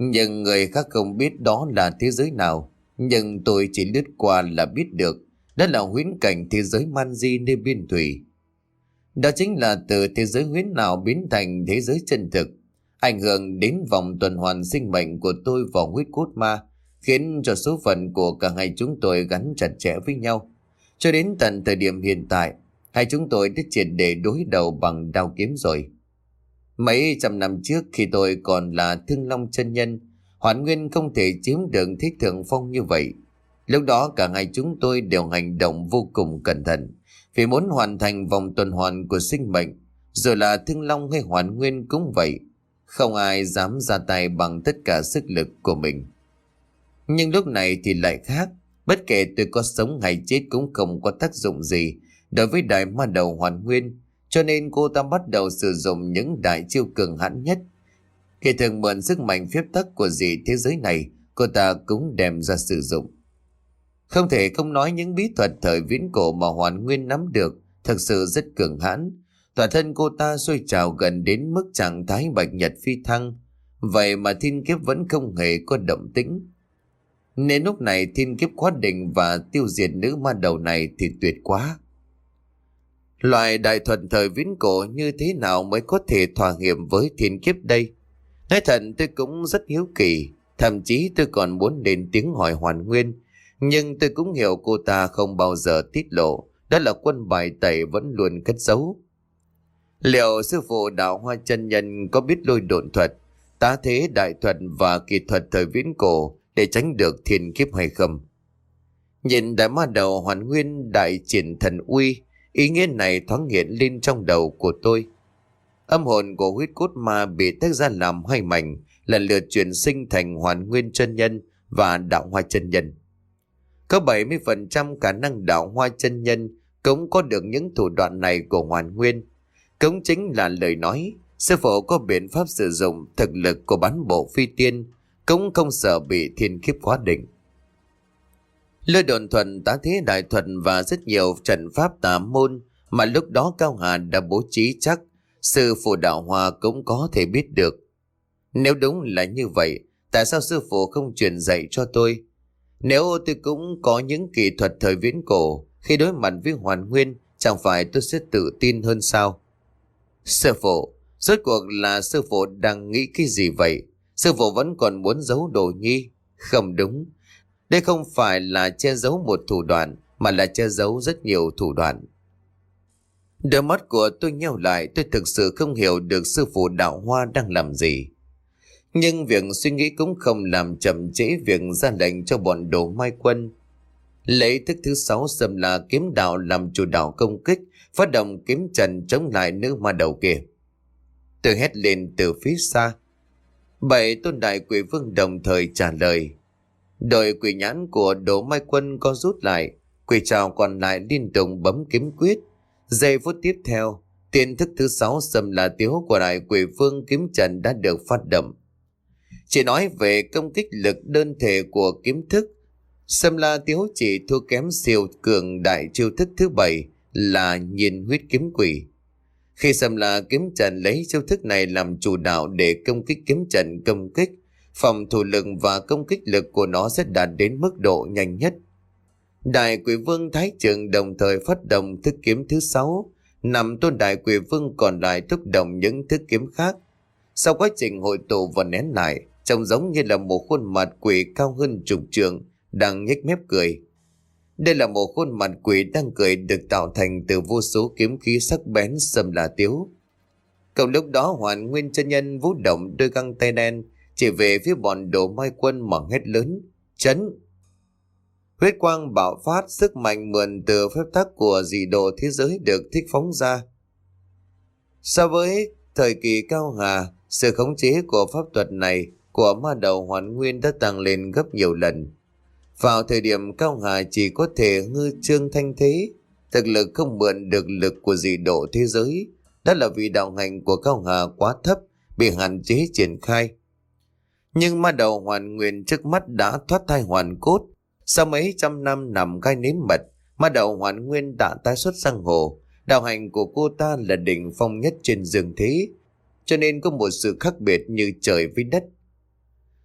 A: Nhưng người khác không biết đó là thế giới nào. Nhưng tôi chỉ lướt qua là biết được đó là huyễn cảnh thế giới man di nơi biên thủy. Đó chính là từ thế giới huyễn nào biến thành thế giới chân thực, ảnh hưởng đến vòng tuần hoàn sinh mệnh của tôi vào huyết cốt ma, khiến cho số phận của cả hai chúng tôi gắn chặt chẽ với nhau. Cho đến tận thời điểm hiện tại, hai chúng tôi đã triệt để đối đầu bằng đao kiếm rồi. Mấy trăm năm trước khi tôi còn là Thương Long chân nhân, Hoản Nguyên không thể chiếm được thế thượng phong như vậy. Lúc đó cả hai chúng tôi đều hành động vô cùng cẩn thận, vì muốn hoàn thành vòng tuần hoàn của sinh mệnh. Rồi là Thương Long hay Hoản Nguyên cũng vậy, không ai dám ra tay bằng tất cả sức lực của mình. Nhưng lúc này thì lại khác. Bất kể tôi có sống hay chết cũng không có tác dụng gì đối với đại ma đầu Hoản Nguyên. Cho nên cô ta bắt đầu sử dụng những đại chiêu cường hãn nhất. Khi thường mượn sức mạnh phép tắc của dị thế giới này, cô ta cũng đem ra sử dụng. Không thể không nói những bí thuật thời viễn cổ mà Hoản Nguyên nắm được thực sự rất cường hãn. Toàn thân cô ta sôi trào gần đến mức trạng thái bạch nhật phi thăng. Vậy mà thiên kiếp vẫn không hề có động tĩnh. Nên lúc này thiên kiếp quá định và tiêu diệt nữ ma đầu này thì tuyệt quá. Loại đại thuật thời viễn cổ như thế nào mới có thể thỏa hiệp với thiên kiếp đây? Nói thật tôi cũng rất hiếu kỳ. Thậm chí tôi còn muốn lên tiếng hỏi Hoản Nguyên. Nhưng tôi cũng hiểu cô ta không bao giờ tiết lộ. Đó là quân bài tẩy vẫn luôn cất giấu. Liệu sư phụ Đạo Hoa chân nhân có biết lôi độn thuật, tá thế đại thuật và kỳ thuật thời viễn cổ để tránh được thiên kiếp hay không? Nhìn đại ma đầu Hoản Nguyên đại triển thần uy, ý nghĩa này thoáng hiện lên trong đầu của tôi. Âm hồn của huyết cốt ma bị tách ra làm hai mảnh, lần lượt chuyển sinh thành Hoản Nguyên chân nhân và Đạo Hoa chân nhân. Có bảy mươi phần trăm khả năng Đạo Hoa chân nhân cũng có được những thủ đoạn này của Hoản Nguyên. Cũng chính là lời nói, sư phụ có biện pháp sử dụng thực lực của bán bộ phi tiên, cũng không sợ bị thiên kiếp quá định. Lôi đồn thuần, tá thế đại thuật và rất nhiều trận pháp tà môn mà lúc đó Cao Hà đã bố trí chắc sư phụ Đạo Hoa cũng có thể biết được. Nếu đúng là như vậy, tại sao sư phụ không truyền dạy cho tôi? Nếu tôi cũng có những kỹ thuật thời viễn cổ, khi đối mặt với Hoản Nguyên, chẳng phải tôi sẽ tự tin hơn sao? Sư phụ, rốt cuộc là sư phụ đang nghĩ cái gì vậy? Sư phụ vẫn còn muốn giấu Đồ Nhi? Không đúng. Đây không phải là che giấu một thủ đoạn, mà là che giấu rất nhiều thủ đoạn. Đôi mắt của tôi nheo lại, tôi thực sự không hiểu được sư phụ Đạo Hoa đang làm gì. Nhưng việc suy nghĩ cũng không làm chậm trễ việc ra lệnh cho bọn Đồ Mai Quân. Lấy thức thứ sáu xâm là kiếm đạo làm chủ đạo công kích, phát động kiếm trận chống lại nữ ma đầu kia. Tôi hét lên từ phía xa. Bảy tôn đại quỷ vương đồng thời trả lời. Đội quỷ nhãn của Đồ Mai Quân có rút lại, quỷ trào còn lại liên tục bấm kiếm quyết. Giây phút tiếp theo, tiền thức thứ sáu xâm là tiếu của đại quỷ vương kiếm trận đã được phát động. Chỉ nói về công kích lực đơn thể của kiếm thức, Sâm La Tiếu chỉ thua kém siêu cường đại chiêu thức thứ bảy là Nhiên Huyết Kiếm Quỷ. Khi Sâm La kiếm trận lấy chiêu thức này làm chủ đạo để công kích kiếm trận công kích, phòng thủ lực và công kích lực của nó sẽ đạt đến mức độ nhanh nhất. Đại Quỷ Vương Thái Trường đồng thời phát động thức kiếm thứ sáu, nằm tôn Đại Quỷ Vương còn lại thúc động những thức kiếm khác. Sau quá trình hội tụ và nén lại, trông giống như là một khuôn mặt quỷ cao hơn chục trượng đang nhếch mép cười. Đây là một khuôn mặt quỷ đang cười được tạo thành từ vô số kiếm khí sắc bén Sâm La Tiếu. Cùng lúc đó Hoản Nguyên chân nhân vũ động đôi găng tay đen chỉ về phía bọn Đồ Mai Quân mà hét lớn: chấn! Huyết quang bạo phát, sức mạnh mượn từ phép tắc của dị độ thế giới được thích phóng ra. So với thời kỳ Cao Hà, sự khống chế của pháp thuật này của ma đầu Hoản Nguyên đã tăng lên gấp nhiều lần. Vào thời điểm Cao Hà chỉ có thể ngư trương thanh thế, thực lực không mượn được lực của dị độ thế giới. Đó là vì đạo hành của Cao Hà quá thấp, bị hạn chế triển khai. Nhưng ma đầu Hoản Nguyên trước mắt đã thoát thai hoàn cốt. Sau mấy trăm năm nằm gai nếm mật, ma đầu Hoản Nguyên đã tái xuất giang hồ. Đạo hành của cô ta là đỉnh phong nhất trên dương thế, cho nên có một sự khác biệt như trời với đất.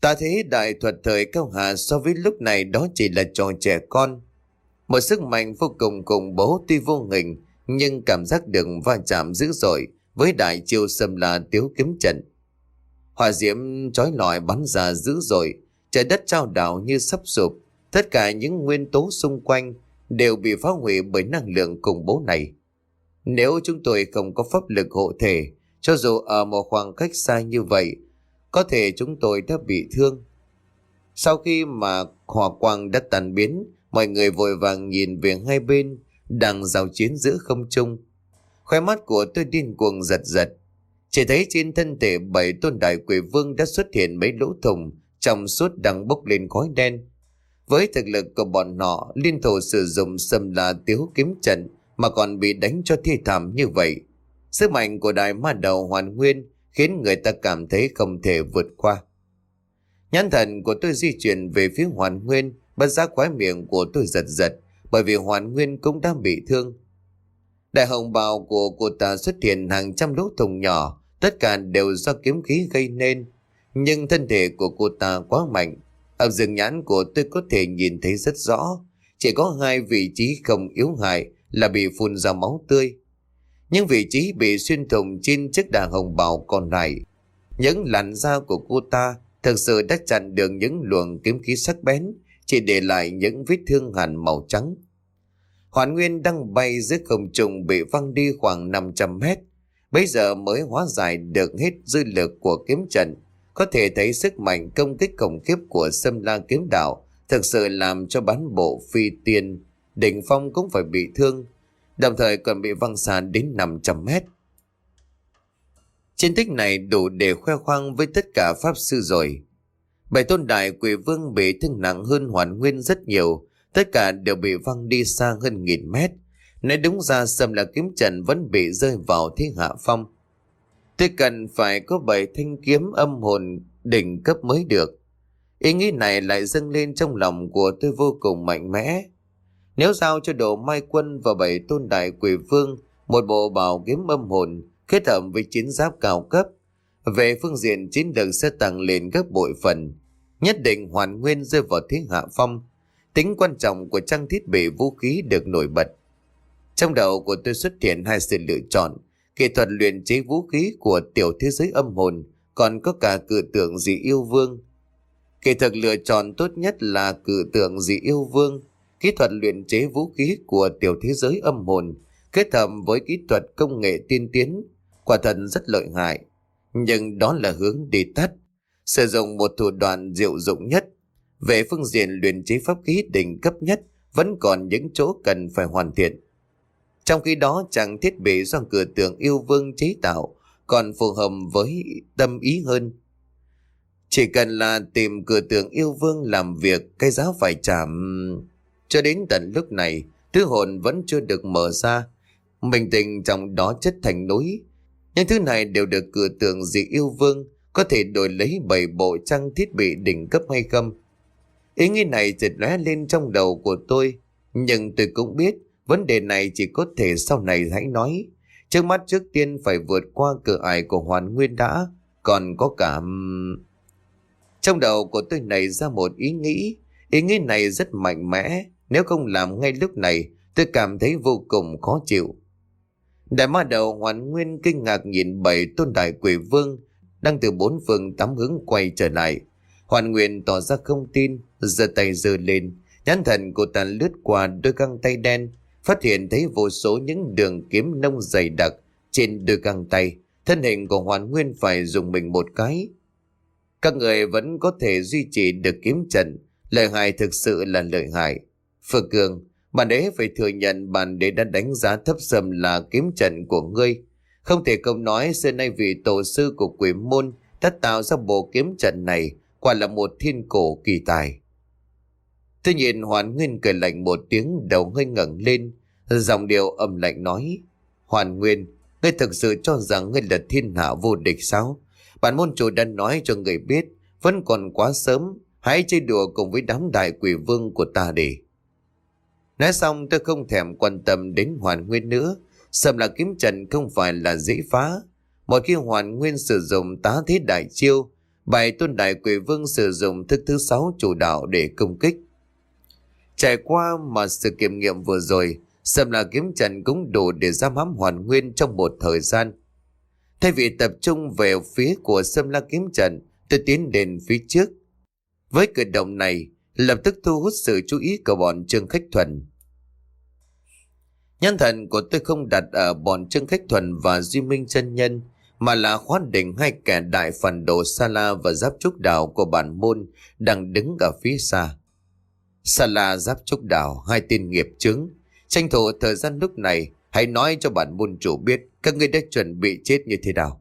A: Ta thấy đại thuật thời cao hà so với lúc này đó chỉ là trò trẻ con. Một sức mạnh vô cùng khủng bố tuy vô hình, nhưng cảm giác được va chạm dữ dội với đại chiêu xâm la tiếu kiếm trận. Hỏa diễm chói lọi bắn ra dữ dội, trời đất chao đảo như sắp sụp. Tất cả những nguyên tố xung quanh đều bị phá hủy bởi năng lượng khủng bố này. Nếu chúng tôi không có pháp lực hộ thể, cho dù ở một khoảng cách xa như vậy, có thể chúng tôi đã bị thương. Sau khi mà hỏa quang đã tan biến, mọi người vội vàng nhìn về hai bên đang giao chiến giữa không trung. Khóe mắt của tôi điên cuồng giật giật. Chỉ thấy trên thân thể bảy tôn đại quỷ vương đã xuất hiện mấy lỗ thủng trong suốt đang bốc lên khói đen. Với thực lực của bọn họ, liên thủ sử dụng xâm la tiếu kiếm trận mà còn bị đánh cho thi thảm như vậy. Sức mạnh của đại ma đầu Hoàn Nguyên khiến người ta cảm thấy không thể vượt qua. Nhãn thần của tôi di chuyển về phía Hoàn Nguyên, bất giác khóe miệng của tôi giật giật, bởi vì Hoàn Nguyên cũng đang bị thương. Đại hồng bào của cô ta xuất hiện hàng trăm lỗ thủng nhỏ, tất cả đều do kiếm khí gây nên. Nhưng thân thể của cô ta quá mạnh, ở rừng nhãn của tôi có thể nhìn thấy rất rõ. Chỉ có hai vị trí không yếu hại là bị phun ra máu tươi. Những vị trí bị xuyên thủng trên chiếc đà hồng bào còn lại, những làn da của cô ta thực sự đã chặn được những luồng kiếm khí sắc bén, chỉ để lại những vết thương hằn màu trắng. Hoàn Nguyên đang bay giữa không trung bị văng đi khoảng năm trăm mét, bây giờ mới hóa giải được hết dư lực của kiếm trận. Có thể thấy sức mạnh công kích khủng khiếp của Xâm La kiếm đạo thực sự làm cho bán bộ phi tiên đỉnh phong cũng phải bị thương, đồng thời còn bị văng xa đến năm trăm mét. Chiến tích này đủ để khoe khoang với tất cả pháp sư rồi. Bảy tôn đại quỷ vương bị thương nặng hơn Hoàn Nguyên rất nhiều, tất cả đều bị văng đi xa hơn nghìn mét. Nói đúng ra Xâm La kiếm trận vẫn bị rơi vào thế hạ phong. Tôi cần phải có bảy thanh kiếm âm hồn đỉnh cấp mới được. Ý nghĩ này lại dâng lên trong lòng của tôi vô cùng mạnh mẽ. Nếu giao cho Đồ Mai Quân và bảy tôn đại quỷ vương một bộ bảo kiếm âm hồn kết hợp với chiến giáp cao cấp, về phương diện chiến lược sẽ tăng lên gấp bội phần. Nhất định Hoàn Nguyên rơi vào thế hạ phong. Tính quan trọng của trang thiết bị vũ khí được nổi bật. Trong đầu của tôi xuất hiện hai sự lựa chọn: kỹ thuật luyện chế vũ khí của tiểu thế giới âm hồn, còn có cả cự tượng dị yêu vương. Kỹ thuật lựa chọn tốt nhất là cự tượng dị yêu vương. Kỹ thuật luyện chế vũ khí của tiểu thế giới âm hồn kết hợp với kỹ thuật công nghệ tiên tiến, quả thật rất lợi hại. Nhưng đó là hướng đi tắt, sử dụng một thủ đoạn diệu dụng nhất. Về phương diện luyện chế pháp khí đỉnh cấp nhất, vẫn còn những chỗ cần phải hoàn thiện. Trong khi đó, trang thiết bị do cự tượng yêu vương chế tạo còn phù hợp với tâm ý hơn. Chỉ cần là tìm cự tượng yêu vương làm việc, cái giá phải trả. Cho đến tận lúc này, thứ hồn vẫn chưa được mở ra. Mình tình trong đó chất thành núi. Những thứ này đều được cự tượng dị yêu vương có thể đổi lấy bảy bộ trang thiết bị đỉnh cấp hay không. Ý nghĩ này chợt lóe lên trong đầu của tôi. Nhưng tôi cũng biết vấn đề này chỉ có thể sau này hãy nói. Trước mắt trước tiên phải vượt qua cửa ải của Hoàn Nguyên đã. Còn có cả... Trong đầu của tôi nảy ra một ý nghĩ. Ý nghĩ này rất mạnh mẽ. Nếu không làm ngay lúc này, tôi cảm thấy vô cùng khó chịu. Đại ma đầu Hoàn Nguyên kinh ngạc nhìn bảy tôn đại quỷ vương đang từ bốn phương tám hướng quay trở lại. Hoàn Nguyên tỏ ra không tin, giơ tay giơ lên. Nhãn thần của ta lướt qua đôi găng tay đen, phát hiện thấy vô số những đường kiếm nông dày đặc trên đôi găng tay. Thân hình của Hoàn Nguyên phải dùng mình một cái. Các người vẫn có thể duy trì được kiếm trận, lợi hại thực sự là lợi hại. Phượng Cường, bản đế phải thừa nhận bản đế đã đánh giá thấp Xâm La kiếm trận của ngươi. Không thể không nói xưa nay vị tổ sư của quỷ môn đã tạo ra bộ kiếm trận này, quả là một thiên cổ kỳ tài. Tuy nhiên Hoàn Nguyên cười lạnh một tiếng, đầu hơi ngẩng lên, giọng điệu âm lạnh nói: Hoàn Nguyên, ngươi thực sự cho rằng ngươi là thiên hạ vô địch sao? Bản môn chủ đã nói cho người biết, vẫn còn quá sớm, hãy chơi đùa cùng với đám đại quỷ vương của ta đi. Nói xong tôi không thèm quan tâm đến Hoàn Nguyên nữa. Xâm La kiếm trận không phải là dễ phá. Mỗi khi Hoàn Nguyên sử dụng tá thế đại chiêu, Bảy tôn đại quỷ vương sử dụng thức thứ sáu chủ đạo để công kích. Trải qua mà sự kiểm nghiệm vừa rồi, Sâm La kiếm trận cũng đủ để giam hãm Hoàn Nguyên trong một thời gian. Thay vì tập trung về phía của Sâm La kiếm trận, tôi tiến đến phía trước. Với cử động này, lập tức thu hút sự chú ý của bọn Trương Khách Thuần. Nhãn thần của tôi không đặt ở bọn Trương Khách Thuần và Duy Minh chân nhân, mà là khóa đỉnh hai kẻ đại phản đồ Sa La và Giáp Trúc Đào của bản môn đang đứng ở phía xa. Sa La, Giáp Trúc Đào, hai tên nghiệp chướng, tranh thủ thời gian lúc này, hãy nói cho bản môn chủ biết các ngươi đã chuẩn bị chết như thế nào.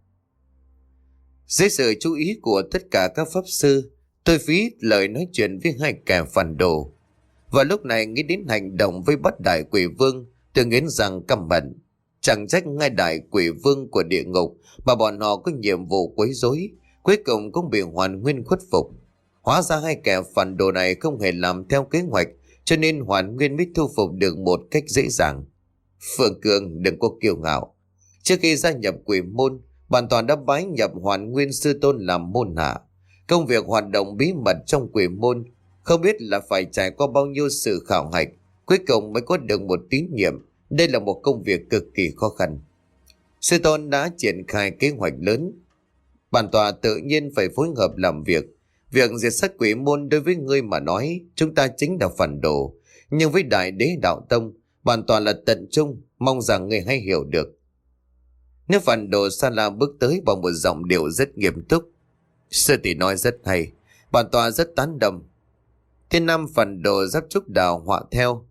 A: Dưới sự chú ý của tất cả các pháp sư, tôi phí lời nói chuyện với hai kẻ phản đồ. Và lúc này nghĩ đến hành động với bắt đại quỷ vương, tôi nghiến rằng căm hận. Chẳng trách ngay đại quỷ vương của địa ngục mà bọn họ có nhiệm vụ quấy rối, cuối cùng cũng bị Hoàn Nguyên khuất phục. Hóa ra hai kẻ phản đồ này không hề làm theo kế hoạch, cho nên Hoàn Nguyên mới thu phục được một cách dễ dàng. Phương Cương, đừng có kiêu ngạo. Trước khi gia nhập quỷ môn, bản toàn đã bái nhập Hoàn Nguyên sư tôn làm môn hạ. Công việc hoạt động bí mật trong quỷ môn không biết là phải trải qua bao nhiêu sự khảo hạch, cuối cùng mới có được một tín nhiệm. Đây là một công việc cực kỳ khó khăn. Sư tôn đã triển khai kế hoạch lớn, bản tòa tự nhiên phải phối hợp làm việc. Việc diệt sát quỷ môn đối với ngươi mà nói, chúng ta chính là phản đồ. Nhưng với đại đế đạo tông, bản tòa là tận trung, mong rằng ngươi hãy hiểu được. Nếu phản đồ Sa La bước tới bằng một giọng điệu rất nghiêm túc. Sư tỷ nói rất hay, bản tòa rất tán đồng. Thiên nam phản đồ Giáp Trúc Đào họa theo.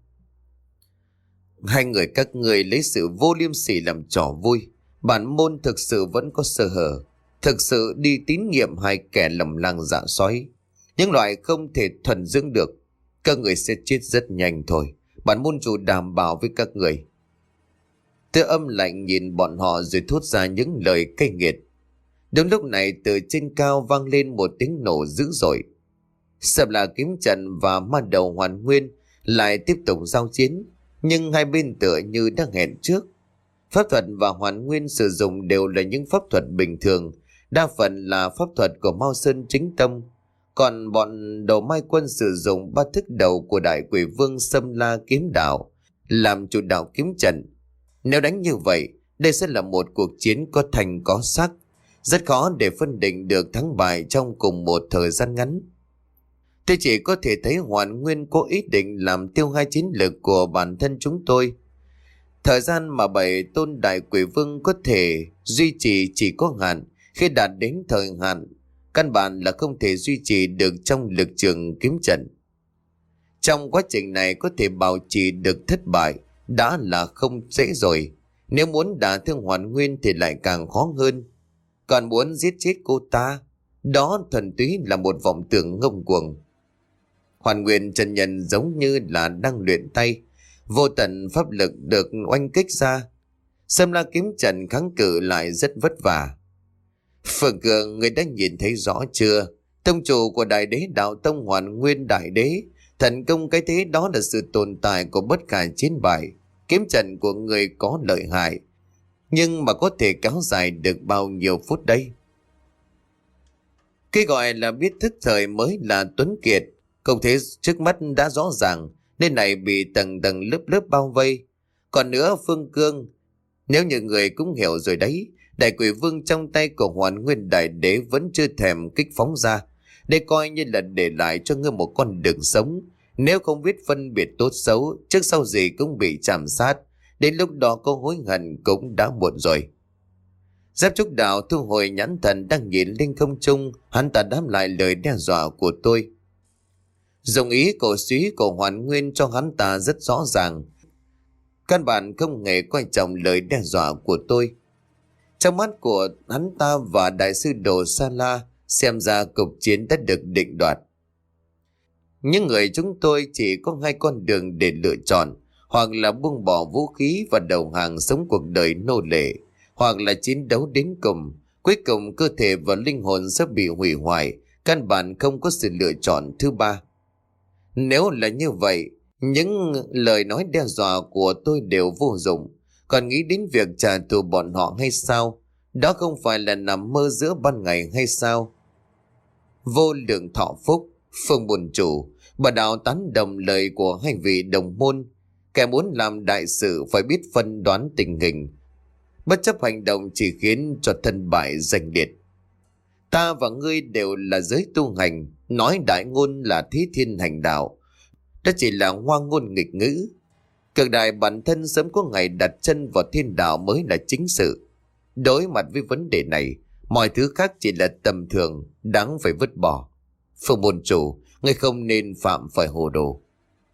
A: Hai người các người lấy sự vô liêm sỉ làm trò vui. Bản môn thực sự vẫn có sơ hở, thực sự đi tín nhiệm hai kẻ lầm lang dạ sói, những loại không thể thuần dưỡng được. Các người sẽ chết rất nhanh thôi, bản môn chủ đảm bảo với các người. Tôi âm lạnh nhìn bọn họ rồi thốt ra những lời cay nghiệt. Đúng lúc này từ trên cao vang lên một tiếng nổ dữ dội. Sâm La kiếm trận và ma đầu Hoàn Nguyên lại tiếp tục giao chiến, nhưng hai bên tựa như đã hẹn trước. Pháp thuật và Hoàn Nguyên sử dụng đều là những pháp thuật bình thường, đa phần là pháp thuật của Mao Sơn chính tông. Còn bọn đầu mai quân sử dụng ba thức đầu của đại quỷ vương Sâm La kiếm đạo làm chủ đạo kiếm trận. Nếu đánh như vậy, đây sẽ là một cuộc chiến có thành có sắc, rất khó để phân định được thắng bại trong cùng một thời gian ngắn. Tôi chỉ có thể thấy Hoàn Nguyên có ý định làm tiêu hai chiến lược của bản thân chúng tôi. Thời gian mà bảy tôn đại quỷ vương có thể duy trì chỉ có hạn. Khi đạt đến thời hạn, căn bản là không thể duy trì được trong lực trường kiếm trận. Trong quá trình này có thể bảo trì được thất bại đã là không dễ rồi. Nếu muốn đả thương Hoàn Nguyên thì lại càng khó hơn. Còn muốn giết chết cô ta, đó thuần túy là một vọng tưởng ngông cuồng. Hoàn Nguyên chân nhân giống như là đang luyện tay, vô tận pháp lực được oanh kích ra. Sâm La kiếm trận kháng cự lại rất vất vả. Phương Cường, người đã nhìn thấy rõ chưa? Tông chủ của đại đế đạo tông Hoàn Nguyên đại đế, thần công cái thế đó là sự tồn tại của bất khả chiến bại. Kiếm trận của người có lợi hại, nhưng mà có thể kéo dài được bao nhiêu phút đây? Cái gọi là biết thức thời mới là tuấn kiệt. Không thế trước mắt đã rõ ràng, nên này bị tầng tầng lớp lớp bao vây. Còn nữa Phương Cương, nếu như người cũng hiểu rồi đấy, đại quỷ vương trong tay của Hoàn Nguyên đại đế vẫn chưa thèm kích phóng ra. Đây coi như là để lại cho ngươi một con đường sống. Nếu không biết phân biệt tốt xấu, trước sau gì cũng bị chạm sát. Đến lúc đó có hối hận cũng đã muộn rồi. Giáp Trúc Đạo thu hồi nhãn thần đang nhìn lên không trung, hắn ta đáp lại lời đe dọa của tôi. Dùng ý cổ suý của Hoàn Nguyên cho hắn ta rất rõ ràng. Căn bản không hề quan trọng lời đe dọa của tôi. Trong mắt của hắn ta và đại sư đồ Sa La, xem ra cuộc chiến đã được định đoạt. Những người chúng tôi chỉ có hai con đường để lựa chọn, hoặc là buông bỏ vũ khí và đầu hàng sống cuộc đời nô lệ, hoặc là chiến đấu đến cùng. Cuối cùng cơ thể và linh hồn sẽ bị hủy hoại, căn bản không có sự lựa chọn thứ ba. Nếu là như vậy, những lời nói đe dọa của tôi đều vô dụng. Còn nghĩ đến việc trả thù bọn họ hay sao? Đó không phải là nằm mơ giữa ban ngày hay sao? Vô lượng thọ phúc. Phương môn chủ, bà đạo tán đồng lời của hai vị đồng môn. Kẻ muốn làm đại sự phải biết phân đoán tình hình, bất chấp hành động chỉ khiến cho thân bại danh liệt. Ta và ngươi đều là giới tu hành, nói đại ngôn là thí thiên hành đạo, đó chỉ là hoa ngôn nghịch ngữ. Cực đại bản thân sớm có ngày đặt chân vào thiên đạo mới là chính sự. Đối mặt với vấn đề này, mọi thứ khác chỉ là tầm thường, đáng phải vứt bỏ. Phương môn chủ, ngươi không nên phạm phải hồ đồ.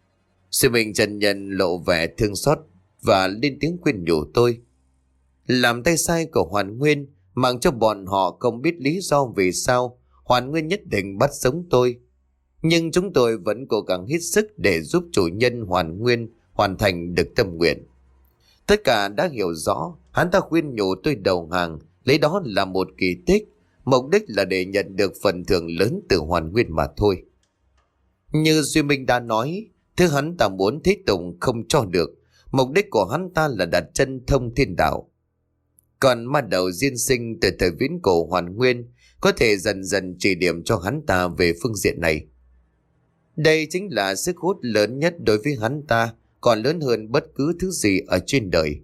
A: Sư Minh chân nhân lộ vẻ thương xót và lên tiếng khuyên nhủ tôi. Làm tay sai của Hoàn Nguyên, mang cho bọn họ không biết lý do vì sao Hoàn Nguyên nhất định bắt sống tôi. Nhưng chúng tôi vẫn cố gắng hết sức để giúp chủ nhân Hoàn Nguyên hoàn thành được tâm nguyện. Tất cả đã hiểu rõ, hắn ta khuyên nhủ tôi đầu hàng, lấy đó là một kỳ tích, mục đích là để nhận được phần thưởng lớn từ Hoàn Nguyên mà thôi. Như Duy Minh đã nói, thứ hắn ta muốn Thế Tùng không cho được, mục đích của hắn ta là đặt chân thông thiên đạo. Còn ma đầu diên sinh từ thời viễn cổ Hoàn Nguyên có thể dần dần chỉ điểm cho hắn ta về phương diện này. Đây chính là sức hút lớn nhất đối với hắn ta, còn lớn hơn bất cứ thứ gì ở trên đời.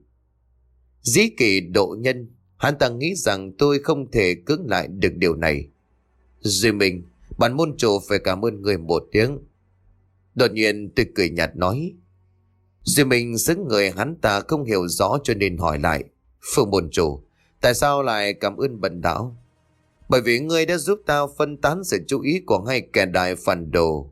A: Dĩ kỷ độ nhân, hắn ta nghĩ rằng tôi không thể cưỡng lại được điều này. Duy Minh, bản môn chủ phải cảm ơn người một tiếng. Đột nhiên tôi cười nhạt nói. Duy Minh xứng người, hắn ta không hiểu rõ cho nên hỏi lại. Phương môn chủ, tại sao lại cảm ơn bần đạo? Bởi vì ngươi đã giúp tao phân tán sự chú ý của hai kẻ đại phản đồ.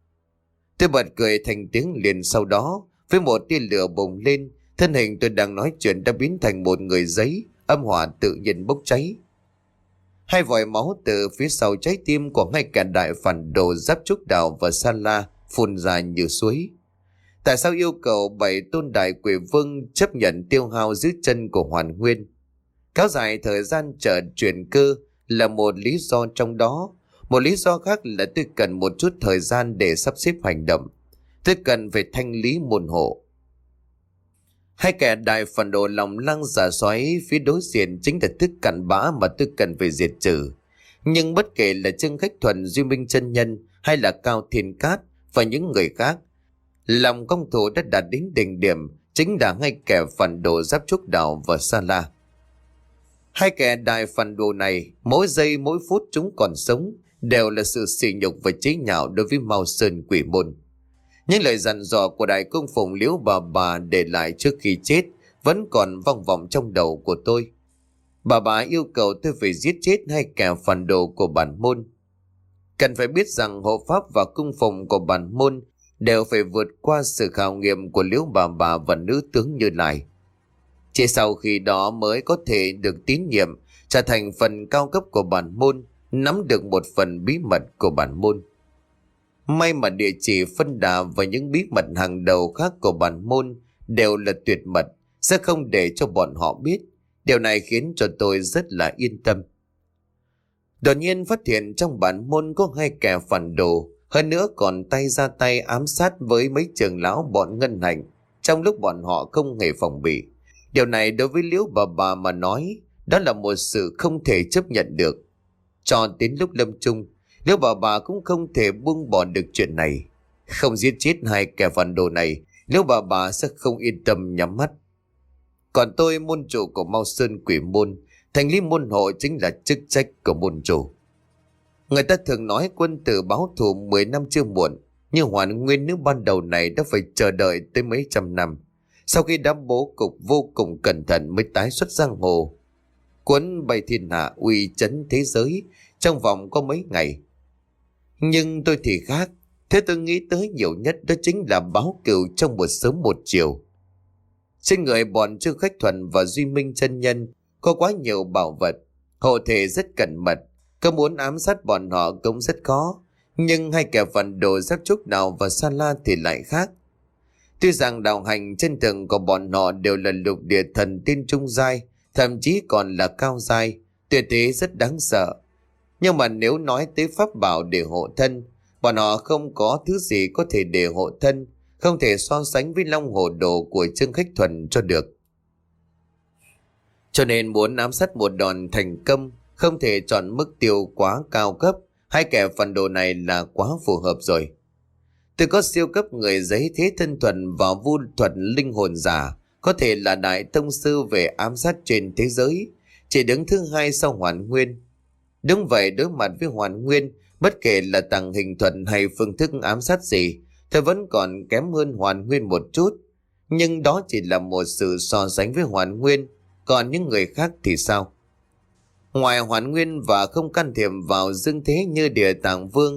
A: Tôi bật cười thành tiếng liền, sau đó với một tia lửa bùng lên, thân hình tôi đang nói chuyện đã biến thành một người giấy, âm hỏa tự nhiên bốc cháy. Hai vòi máu từ phía sau trái tim của hai kẻ đại phản đồ Giáp Trúc Đạo và Sa La phun ra như suối. Tại sao yêu cầu bảy tôn đại quỷ vương chấp nhận tiêu hao dưới chân của Hoàn Nguyên? Kéo dài thời gian chờ chuyển cơ là một lý do trong đó. Một lý do khác là tôi cần một chút thời gian để sắp xếp hành động. Tôi cần phải thanh lý môn hộ. Hai kẻ đại phản đồ lòng lăng giả xoáy phía đối diện chính là thức cặn bã mà tôi cần phải diệt trừ. Nhưng bất kể là Trương Khách Thuần, Duy Minh chân nhân hay là Cao Thiên Cát và những người khác, lòng công thủ đã đạt đến đỉnh điểm, chính là hai kẻ phản đồ Giáp Trúc Đạo và Sa La. Hai kẻ đại phản đồ này, mỗi giây mỗi phút chúng còn sống đều là sự sỉ nhục và chế nhạo đối với Mao Sơn Quỷ Môn. Những lời dặn dò của đại cung phụng Liễu bà bà để lại trước khi chết vẫn còn vang vọng trong đầu của tôi. Bà bà yêu cầu tôi phải giết chết hai kẻ phản đồ của bản môn. Cần phải biết rằng hộ pháp và cung phụng của bản môn đều phải vượt qua sự khảo nghiệm của Liễu bà bà và nữ tướng Như Lai. Chỉ sau khi đó mới có thể được tín nhiệm, trở thành phần cao cấp của bản môn, nắm được một phần bí mật của bản môn. May mà địa chỉ phân đà và những bí mật hàng đầu khác của bản môn đều là tuyệt mật, sẽ không để cho bọn họ biết. Điều này khiến cho tôi rất là yên tâm. Đột nhiên phát hiện trong bản môn có hai kẻ phản đồ, hơn nữa còn tay ra tay ám sát với mấy trưởng lão bọn ngân hành, trong lúc bọn họ không hề phòng bị. Điều này đối với Liễu bà bà mà nói, đó là một sự không thể chấp nhận được. Cho đến lúc lâm chung, Liễu bà bà cũng không thể buông bỏ được chuyện này. Không giết chết hai kẻ phản đồ này, Liễu bà bà sẽ không yên tâm nhắm mắt. Còn tôi, môn chủ của Mao Sơn Quỷ Môn, thành lý môn hộ chính là chức trách của môn chủ. Người ta thường nói quân tử báo thù mười năm chưa muộn, nhưng Hoàn Nguyên nữ ban đầu này đã phải chờ đợi tới mấy trăm năm. Sau khi đã bố cục vô cùng cẩn thận mới tái xuất giang hồ, cuốn bay thiên hạ, uy chấn thế giới trong vòng có mấy ngày. Nhưng tôi thì khác, thế tôi nghĩ tới nhiều nhất đó chính là báo cửu trong một sớm một chiều. Trên người bọn Trương Khách Thuần và Duy Minh chân nhân có quá nhiều bảo vật, hộ thể rất cẩn mật, có muốn ám sát bọn họ cũng rất khó. Nhưng hai kẻ phản đồ Giáp Trúc Đạo và Sa La thì lại khác. Tuy rằng đạo hành trên tường của bọn họ đều là lục địa thần tiên trung giai, thậm chí còn là cao giai, tuyệt thế rất đáng sợ. Nhưng mà nếu nói tới pháp bảo để hộ thân, bọn họ không có thứ gì có thể để hộ thân, không thể so sánh với Long Hổ Đồ của Trương Khách Thuần cho được. Cho nên muốn ám sát một đòn thành công, không thể chọn mức tiêu quá cao cấp Hai kẻ phản đồ này là quá phù hợp rồi. Tôi có siêu cấp người giấy thế thân thuần và vu thuật linh hồn giả, có thể là đại tông sư về ám sát trên thế giới, chỉ đứng thứ hai sau Hoàn Nguyên. Đúng vậy, đối mặt với Hoàn Nguyên, bất kể là tàng hình thuật hay phương thức ám sát gì, tôi vẫn còn kém hơn Hoàn Nguyên một chút. Nhưng đó chỉ là một sự so sánh với Hoàn Nguyên, còn những người khác thì sao? Ngoài Hoàn Nguyên và không can thiệp vào dương thế như Địa Tạng Vương,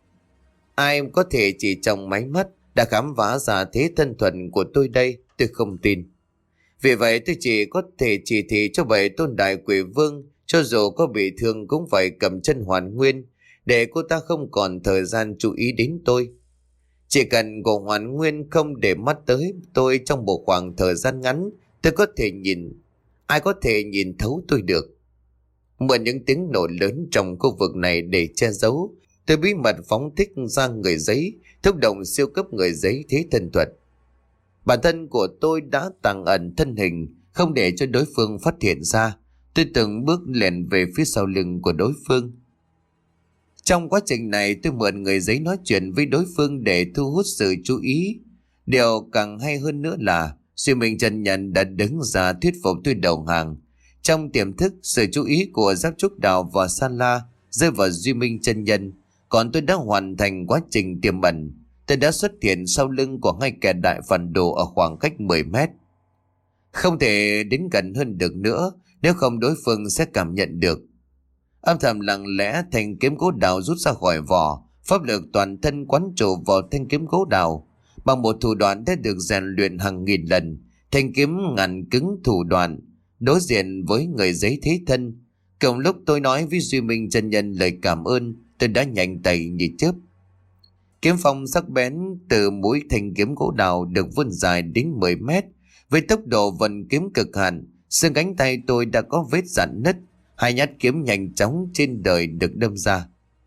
A: ai có thể chỉ trong máy mắt đã khám phá ra thế thân thuần của tôi đây? Tôi không tin. Vì vậy tôi chỉ có thể chỉ thị cho bảy tôn đại quỷ vương, cho dù có bị thương cũng phải cầm chân Hoàn Nguyên, để cô ta không còn thời gian chú ý đến tôi. Chỉ cần cô Hoàn Nguyên không để mắt tới tôi trong một khoảng thời gian ngắn, tôi có thể nhìn, ai có thể nhìn thấu tôi được. Mượn những tiếng nổ lớn trong khu vực này để che giấu, tôi bí mật phóng thích ra người giấy, thúc động siêu cấp người giấy thế thân thuật. Bản thân của tôi đã tàng ẩn thân hình, không để cho đối phương phát hiện ra. Tôi từng bước lẻn về phía sau lưng của đối phương. Trong quá trình này tôi mượn người giấy nói chuyện với đối phương để thu hút sự chú ý. Điều càng hay hơn nữa là Duy Minh chân nhân đã đứng ra thuyết phục tôi đầu hàng. Trong tiềm thức, sự chú ý của Giáp Trúc Đào và Sa La rơi vào Duy Minh chân nhân, còn tôi đã hoàn thành quá trình tiềm ẩn. Tôi đã xuất hiện sau lưng của hai kẻ đại phản đồ ở khoảng cách mười mét. Không thể đến gần hơn được nữa, nếu không đối phương sẽ cảm nhận được. Âm thầm lặng lẽ, thanh kiếm gỗ đào rút ra khỏi vỏ, pháp lực toàn thân quán trụ vào thanh kiếm gỗ đào. Bằng một thủ đoạn đã được rèn luyện hàng nghìn lần, thanh kiếm ngàn cứng thủ đoạn, đối diện với người giấy thế thân. Cùng lúc tôi nói với Duy Minh chân nhân lời cảm ơn, tôi đã nhanh tay như chớp. Kiếm phong sắc bén từ mũi thanh kiếm gỗ đào được vươn dài đến mười mét. Với tốc độ vận kiếm cực hạn, xương cánh tay tôi đã có vết rạn nứt. Hai nhát kiếm nhanh chóng trên đời được đâm ra.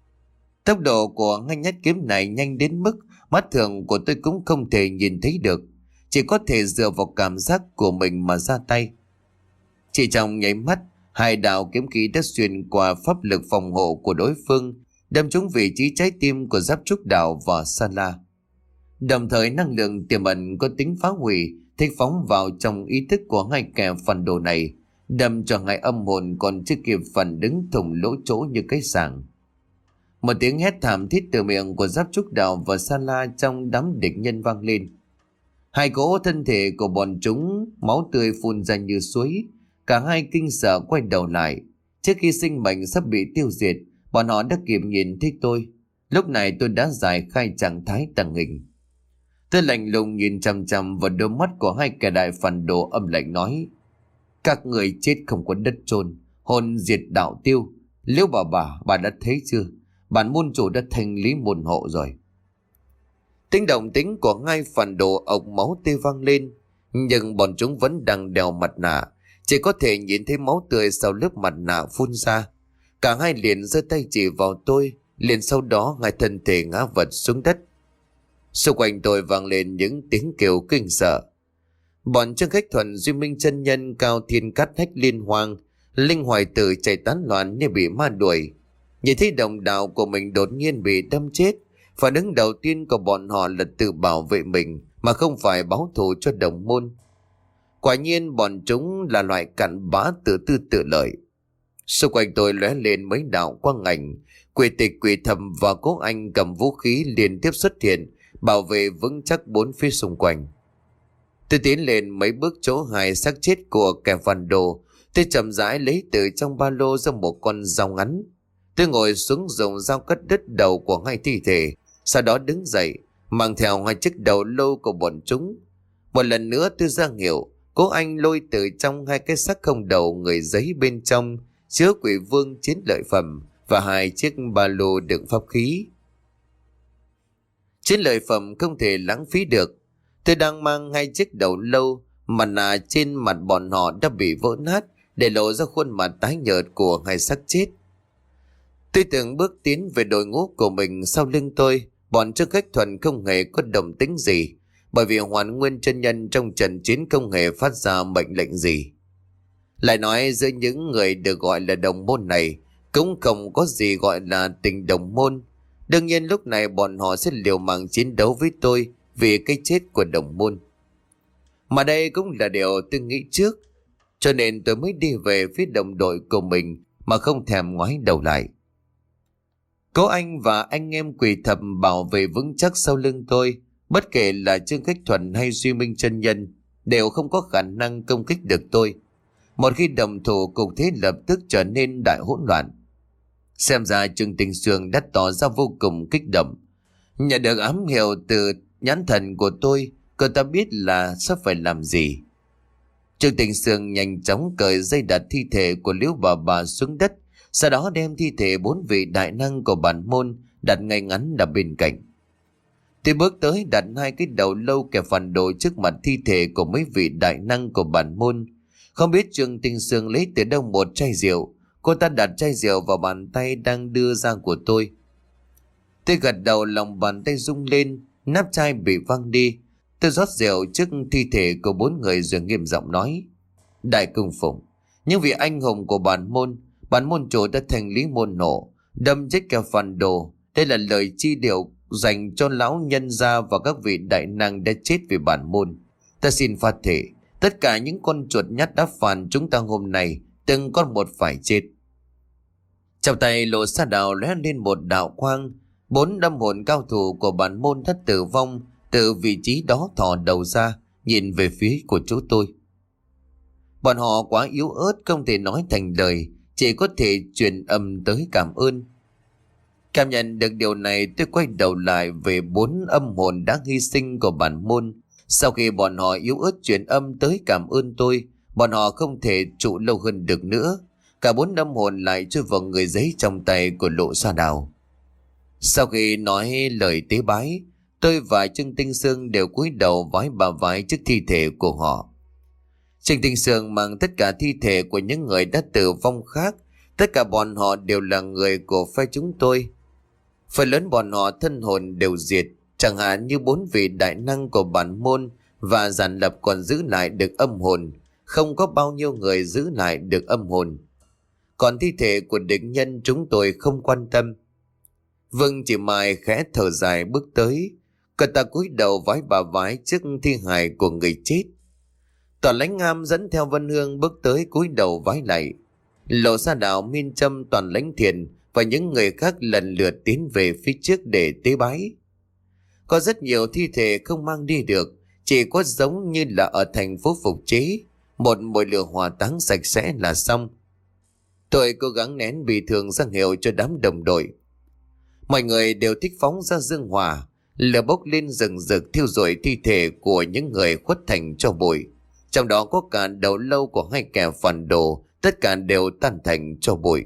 A: Tốc độ của hai nhát kiếm này nhanh đến mức mắt thường của tôi cũng không thể nhìn thấy được, chỉ có thể dựa vào cảm giác của mình mà ra tay. Chỉ trong nháy mắt, hai đạo kiếm khí đã xuyên qua pháp lực phòng hộ của đối phương, đâm trúng vị trí trái tim của Giáp Trúc Đào và Sa La. Đồng thời năng lượng tiềm ẩn có tính phá hủy thích phóng vào trong ý thức của hai kẻ phản đồ này, đâm cho hai âm hồn còn chưa kịp phản đứng thủng lỗ chỗ như cái sàng. Một tiếng hét thảm thiết từ miệng của Giáp Trúc Đào và Sa La trong đám địch nhân vang lên. Hai cỗ thân thể của bọn chúng máu tươi phun ra như suối. Cả hai kinh sợ quay đầu lại. Trước khi sinh mệnh sắp bị tiêu diệt, bọn họ đã kịp nhìn thấy tôi. Lúc này tôi đã giải khai trạng thái tàng hình. Tôi lạnh lùng nhìn chằm chằm vào đôi mắt của hai kẻ đại phản đồ, âm lạnh nói: các người chết không có đất chôn, hồn diệt đạo tiêu. Liễu bà bà, bà đã thấy chưa? Bản môn chủ đã thanh lý môn hộ rồi. Tiếng động tính của hai phản đồ ộc máu tươi vang lên, nhưng bọn chúng vẫn đang đeo mặt nạ, chỉ có thể nhìn thấy máu tươi sau lớp mặt nạ phun ra. Cả hai liền giơ tay chỉ vào tôi, liền sau đó hai thân thể ngã vật xuống đất. Xung quanh tôi vang lên những tiếng kêu kinh sợ. Bọn Trương Khách Thuần, Duy Minh chân nhân, Cao Thiên Cát, Hách Liên Hoang, Linh Hoài Tử chạy tán loạn như bị ma đuổi. Nhìn thấy đồng đạo của mình đột nhiên bị đâm chết, phản ứng đầu tiên của bọn họ là tự bảo vệ mình mà không phải báo thù cho đồng môn. Quả nhiên bọn chúng là loại cặn bã tự tư tự lợi. Xung quanh tôi lóe lên mấy đạo quang ảnh, Quỷ Tịch, Quỷ Thầm và Cố Anh cầm vũ khí liên tiếp xuất hiện, bảo vệ vững chắc bốn phía xung quanh. Tôi tiến lên mấy bước chỗ hai xác chết của kẻ phản đồ. Tôi chậm rãi lấy từ trong ba lô ra một con dao ngắn. Tôi ngồi xuống dùng dao cắt đứt đầu của hai thi thể, sau đó đứng dậy mang theo hai chiếc đầu lâu của bọn chúng. Một lần nữa tôi ra hiệu, Cố Anh lôi từ trong hai cái xác không đầu người giấy bên trong chứa Quỷ Vương chiến lợi phẩm và hai chiếc ba lô đựng pháp khí. Chiến lợi phẩm không thể lãng phí được. Tôi đang mang hai chiếc đầu lâu, mặt nạ trên mặt bọn họ đã bị vỡ nát để lộ ra khuôn mặt tái nhợt của hai xác chết. Tôi từng bước tiến về đội ngũ của mình. Sau lưng tôi, bọn Trương Khách Thuần không hề có động tĩnh gì, bởi vì Hoàn Nguyên chân nhân trong trận chiến không hề phát ra mệnh lệnh gì. Lại nói giữa những người được gọi là đồng môn này, cũng không có gì gọi là tình đồng môn. Đương nhiên lúc này bọn họ sẽ liều mạng chiến đấu với tôi vì cái chết của đồng môn. Mà đây cũng là điều tôi nghĩ trước, cho nên tôi mới đi về phía đồng đội của mình mà không thèm ngoái đầu lại. Cố Anh và anh em quỳ thập bảo vệ vững chắc sau lưng tôi, bất kể là Trương Khách Thuần hay Duy Minh chân nhân đều không có khả năng công kích được tôi. Một khi đồng thủ, cục thế lập tức trở nên đại hỗn loạn. Xem ra Trương Tinh Sương đã tỏ ra vô cùng kích động. Nhận được ám hiệu từ nhãn thần của tôi, cô ta biết là sắp phải làm gì. Trương Tinh Sương nhanh chóng cởi dây đặt thi thể của Liễu Bà Bà xuống đất, sau đó đem thi thể bốn vị đại năng của bản môn đặt ngay ngắn ở bên cạnh. Tôi bước tới đặt hai cái đầu lâu kẹp phản đồ trước mặt thi thể của mấy vị đại năng của bản môn. Không biết Trương Tinh Sương lấy từ đâu một chai rượu, cô ta đặt chai rượu vào bàn tay đang đưa ra của tôi. Tôi gật đầu, lòng bàn tay rung lên, nắp chai bị văng đi. Tôi rót rượu trước thi thể của bốn người rồi nghiêm giọng nói: Đại cung phụng, những vị anh hùng của bản môn, bản môn chủ đã thành lý môn nổ, đâm chết kẻ phản đồ. Đây là lời chi điệu dành cho lão nhân gia và các vị đại năng đã chết vì bản môn. Ta xin phát thể, tất cả những con chuột nhắt đã phản chúng ta hôm nay, từng con một phải chết. Trong tay Lộ Sa Đào lóe lên một đạo quang, bốn âm hồn cao thủ của bản môn thất tử vong từ vị trí đó thò đầu ra, nhìn về phía của chỗ tôi. Bọn họ quá yếu ớt, không thể nói thành lời, chỉ có thể truyền âm tới cảm ơn. Cảm nhận được điều này, tôi quay đầu lại về bốn âm hồn đã hy sinh của bản môn. Sau khi bọn họ yếu ớt truyền âm tới cảm ơn tôi, bọn họ không thể trụ lâu hơn được nữa. Cả bốn âm hồn lại trôi vào người giấy trong tay của Lộ Sa Đào. Sau khi nói lời tế bái, tôi và Trương Tinh Sương đều cúi đầu vái bà vái trước thi thể của họ. Trương Tinh Sương mang tất cả thi thể của những người đã tử vong khác. Tất cả bọn họ đều là người của phe chúng tôi. Phần lớn bọn họ thân hồn đều diệt, chẳng hạn như bốn vị đại năng của bản môn và giản lập còn giữ lại được âm hồn. Không có bao nhiêu người giữ lại được âm hồn. Còn thi thể của địch nhân chúng tôi không quan tâm. Vương Chỉ Mai khẽ thở dài bước tới. Cậu ta cúi đầu vái bà vái trước thi hài của người chết. Toàn Lãnh Ngam dẫn theo Vân Hương bước tới cúi đầu vái lạy. Lộ Sa Đào, Miên Trâm, Toàn Lãnh Thiền và những người khác lần lượt tiến về phía trước để tế bái. Có rất nhiều thi thể không mang đi được, chỉ có giống như là ở thành phố phục chế, một mồi lửa hỏa táng sạch sẽ là xong. Tôi cố gắng nén bị thương ra hiệu cho đám đồng đội. Mọi người đều thích phóng ra dương hỏa, lửa bốc lên rừng rực thiêu rụi thi thể của những người khuất thành tro bụi. Trong đó có cả đầu lâu của hai kẻ phản đồ, tất cả đều tan thành tro bụi.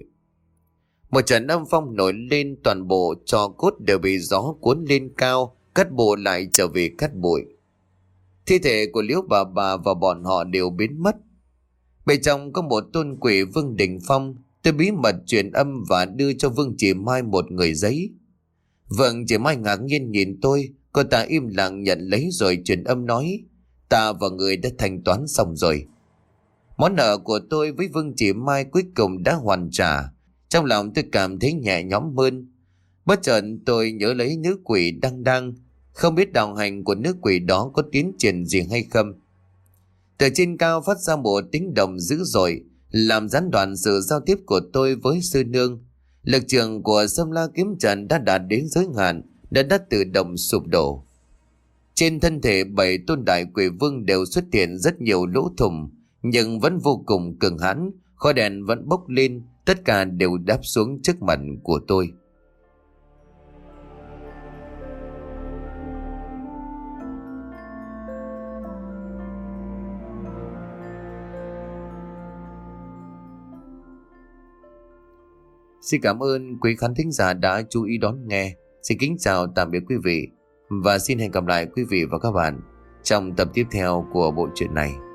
A: Một trận âm phong nổi lên, toàn bộ tro cốt đều bị gió cuốn lên cao, cắt bộ lại trở về cắt bụi. Thi thể của Liễu Bà Bà và bọn họ đều biến mất. Bên trong có một tôn quỷ Vương Đình Phong. Tôi bí mật truyền âm và đưa cho Vương Chỉ Mai một người giấy. Vương Chỉ Mai ngạc nhiên nhìn tôi, cô ta im lặng nhận lấy rồi truyền âm nói: Ta và người đã thanh toán xong rồi. Món nợ của tôi với Vương Chỉ Mai cuối cùng đã hoàn trả. Trong lòng tôi cảm thấy nhẹ nhõm hơn. Bất chợt tôi nhớ lấy nữ quỷ Đăng Đăng. Không biết đạo hành của nữ quỷ đó có tiến triển gì hay không. Từ trên cao phát ra một tiếng động dữ dội, làm gián đoạn sự giao tiếp của tôi với sư nương. Lực trường của Sâm La kiếm trận đã đạt đến giới hạn, đã đã tự động sụp đổ. Trên thân thể bảy tôn đại quỷ vương đều xuất hiện rất nhiều lỗ thủng, nhưng vẫn vô cùng cường hãn. Khói đèn vẫn bốc lên, tất cả đều đáp xuống trước mặt của tôi. Xin cảm ơn quý khán thính giả đã chú ý đón nghe. Xin kính chào tạm biệt quý vị và xin hẹn gặp lại quý vị và các bạn trong tập tiếp theo của bộ truyện này.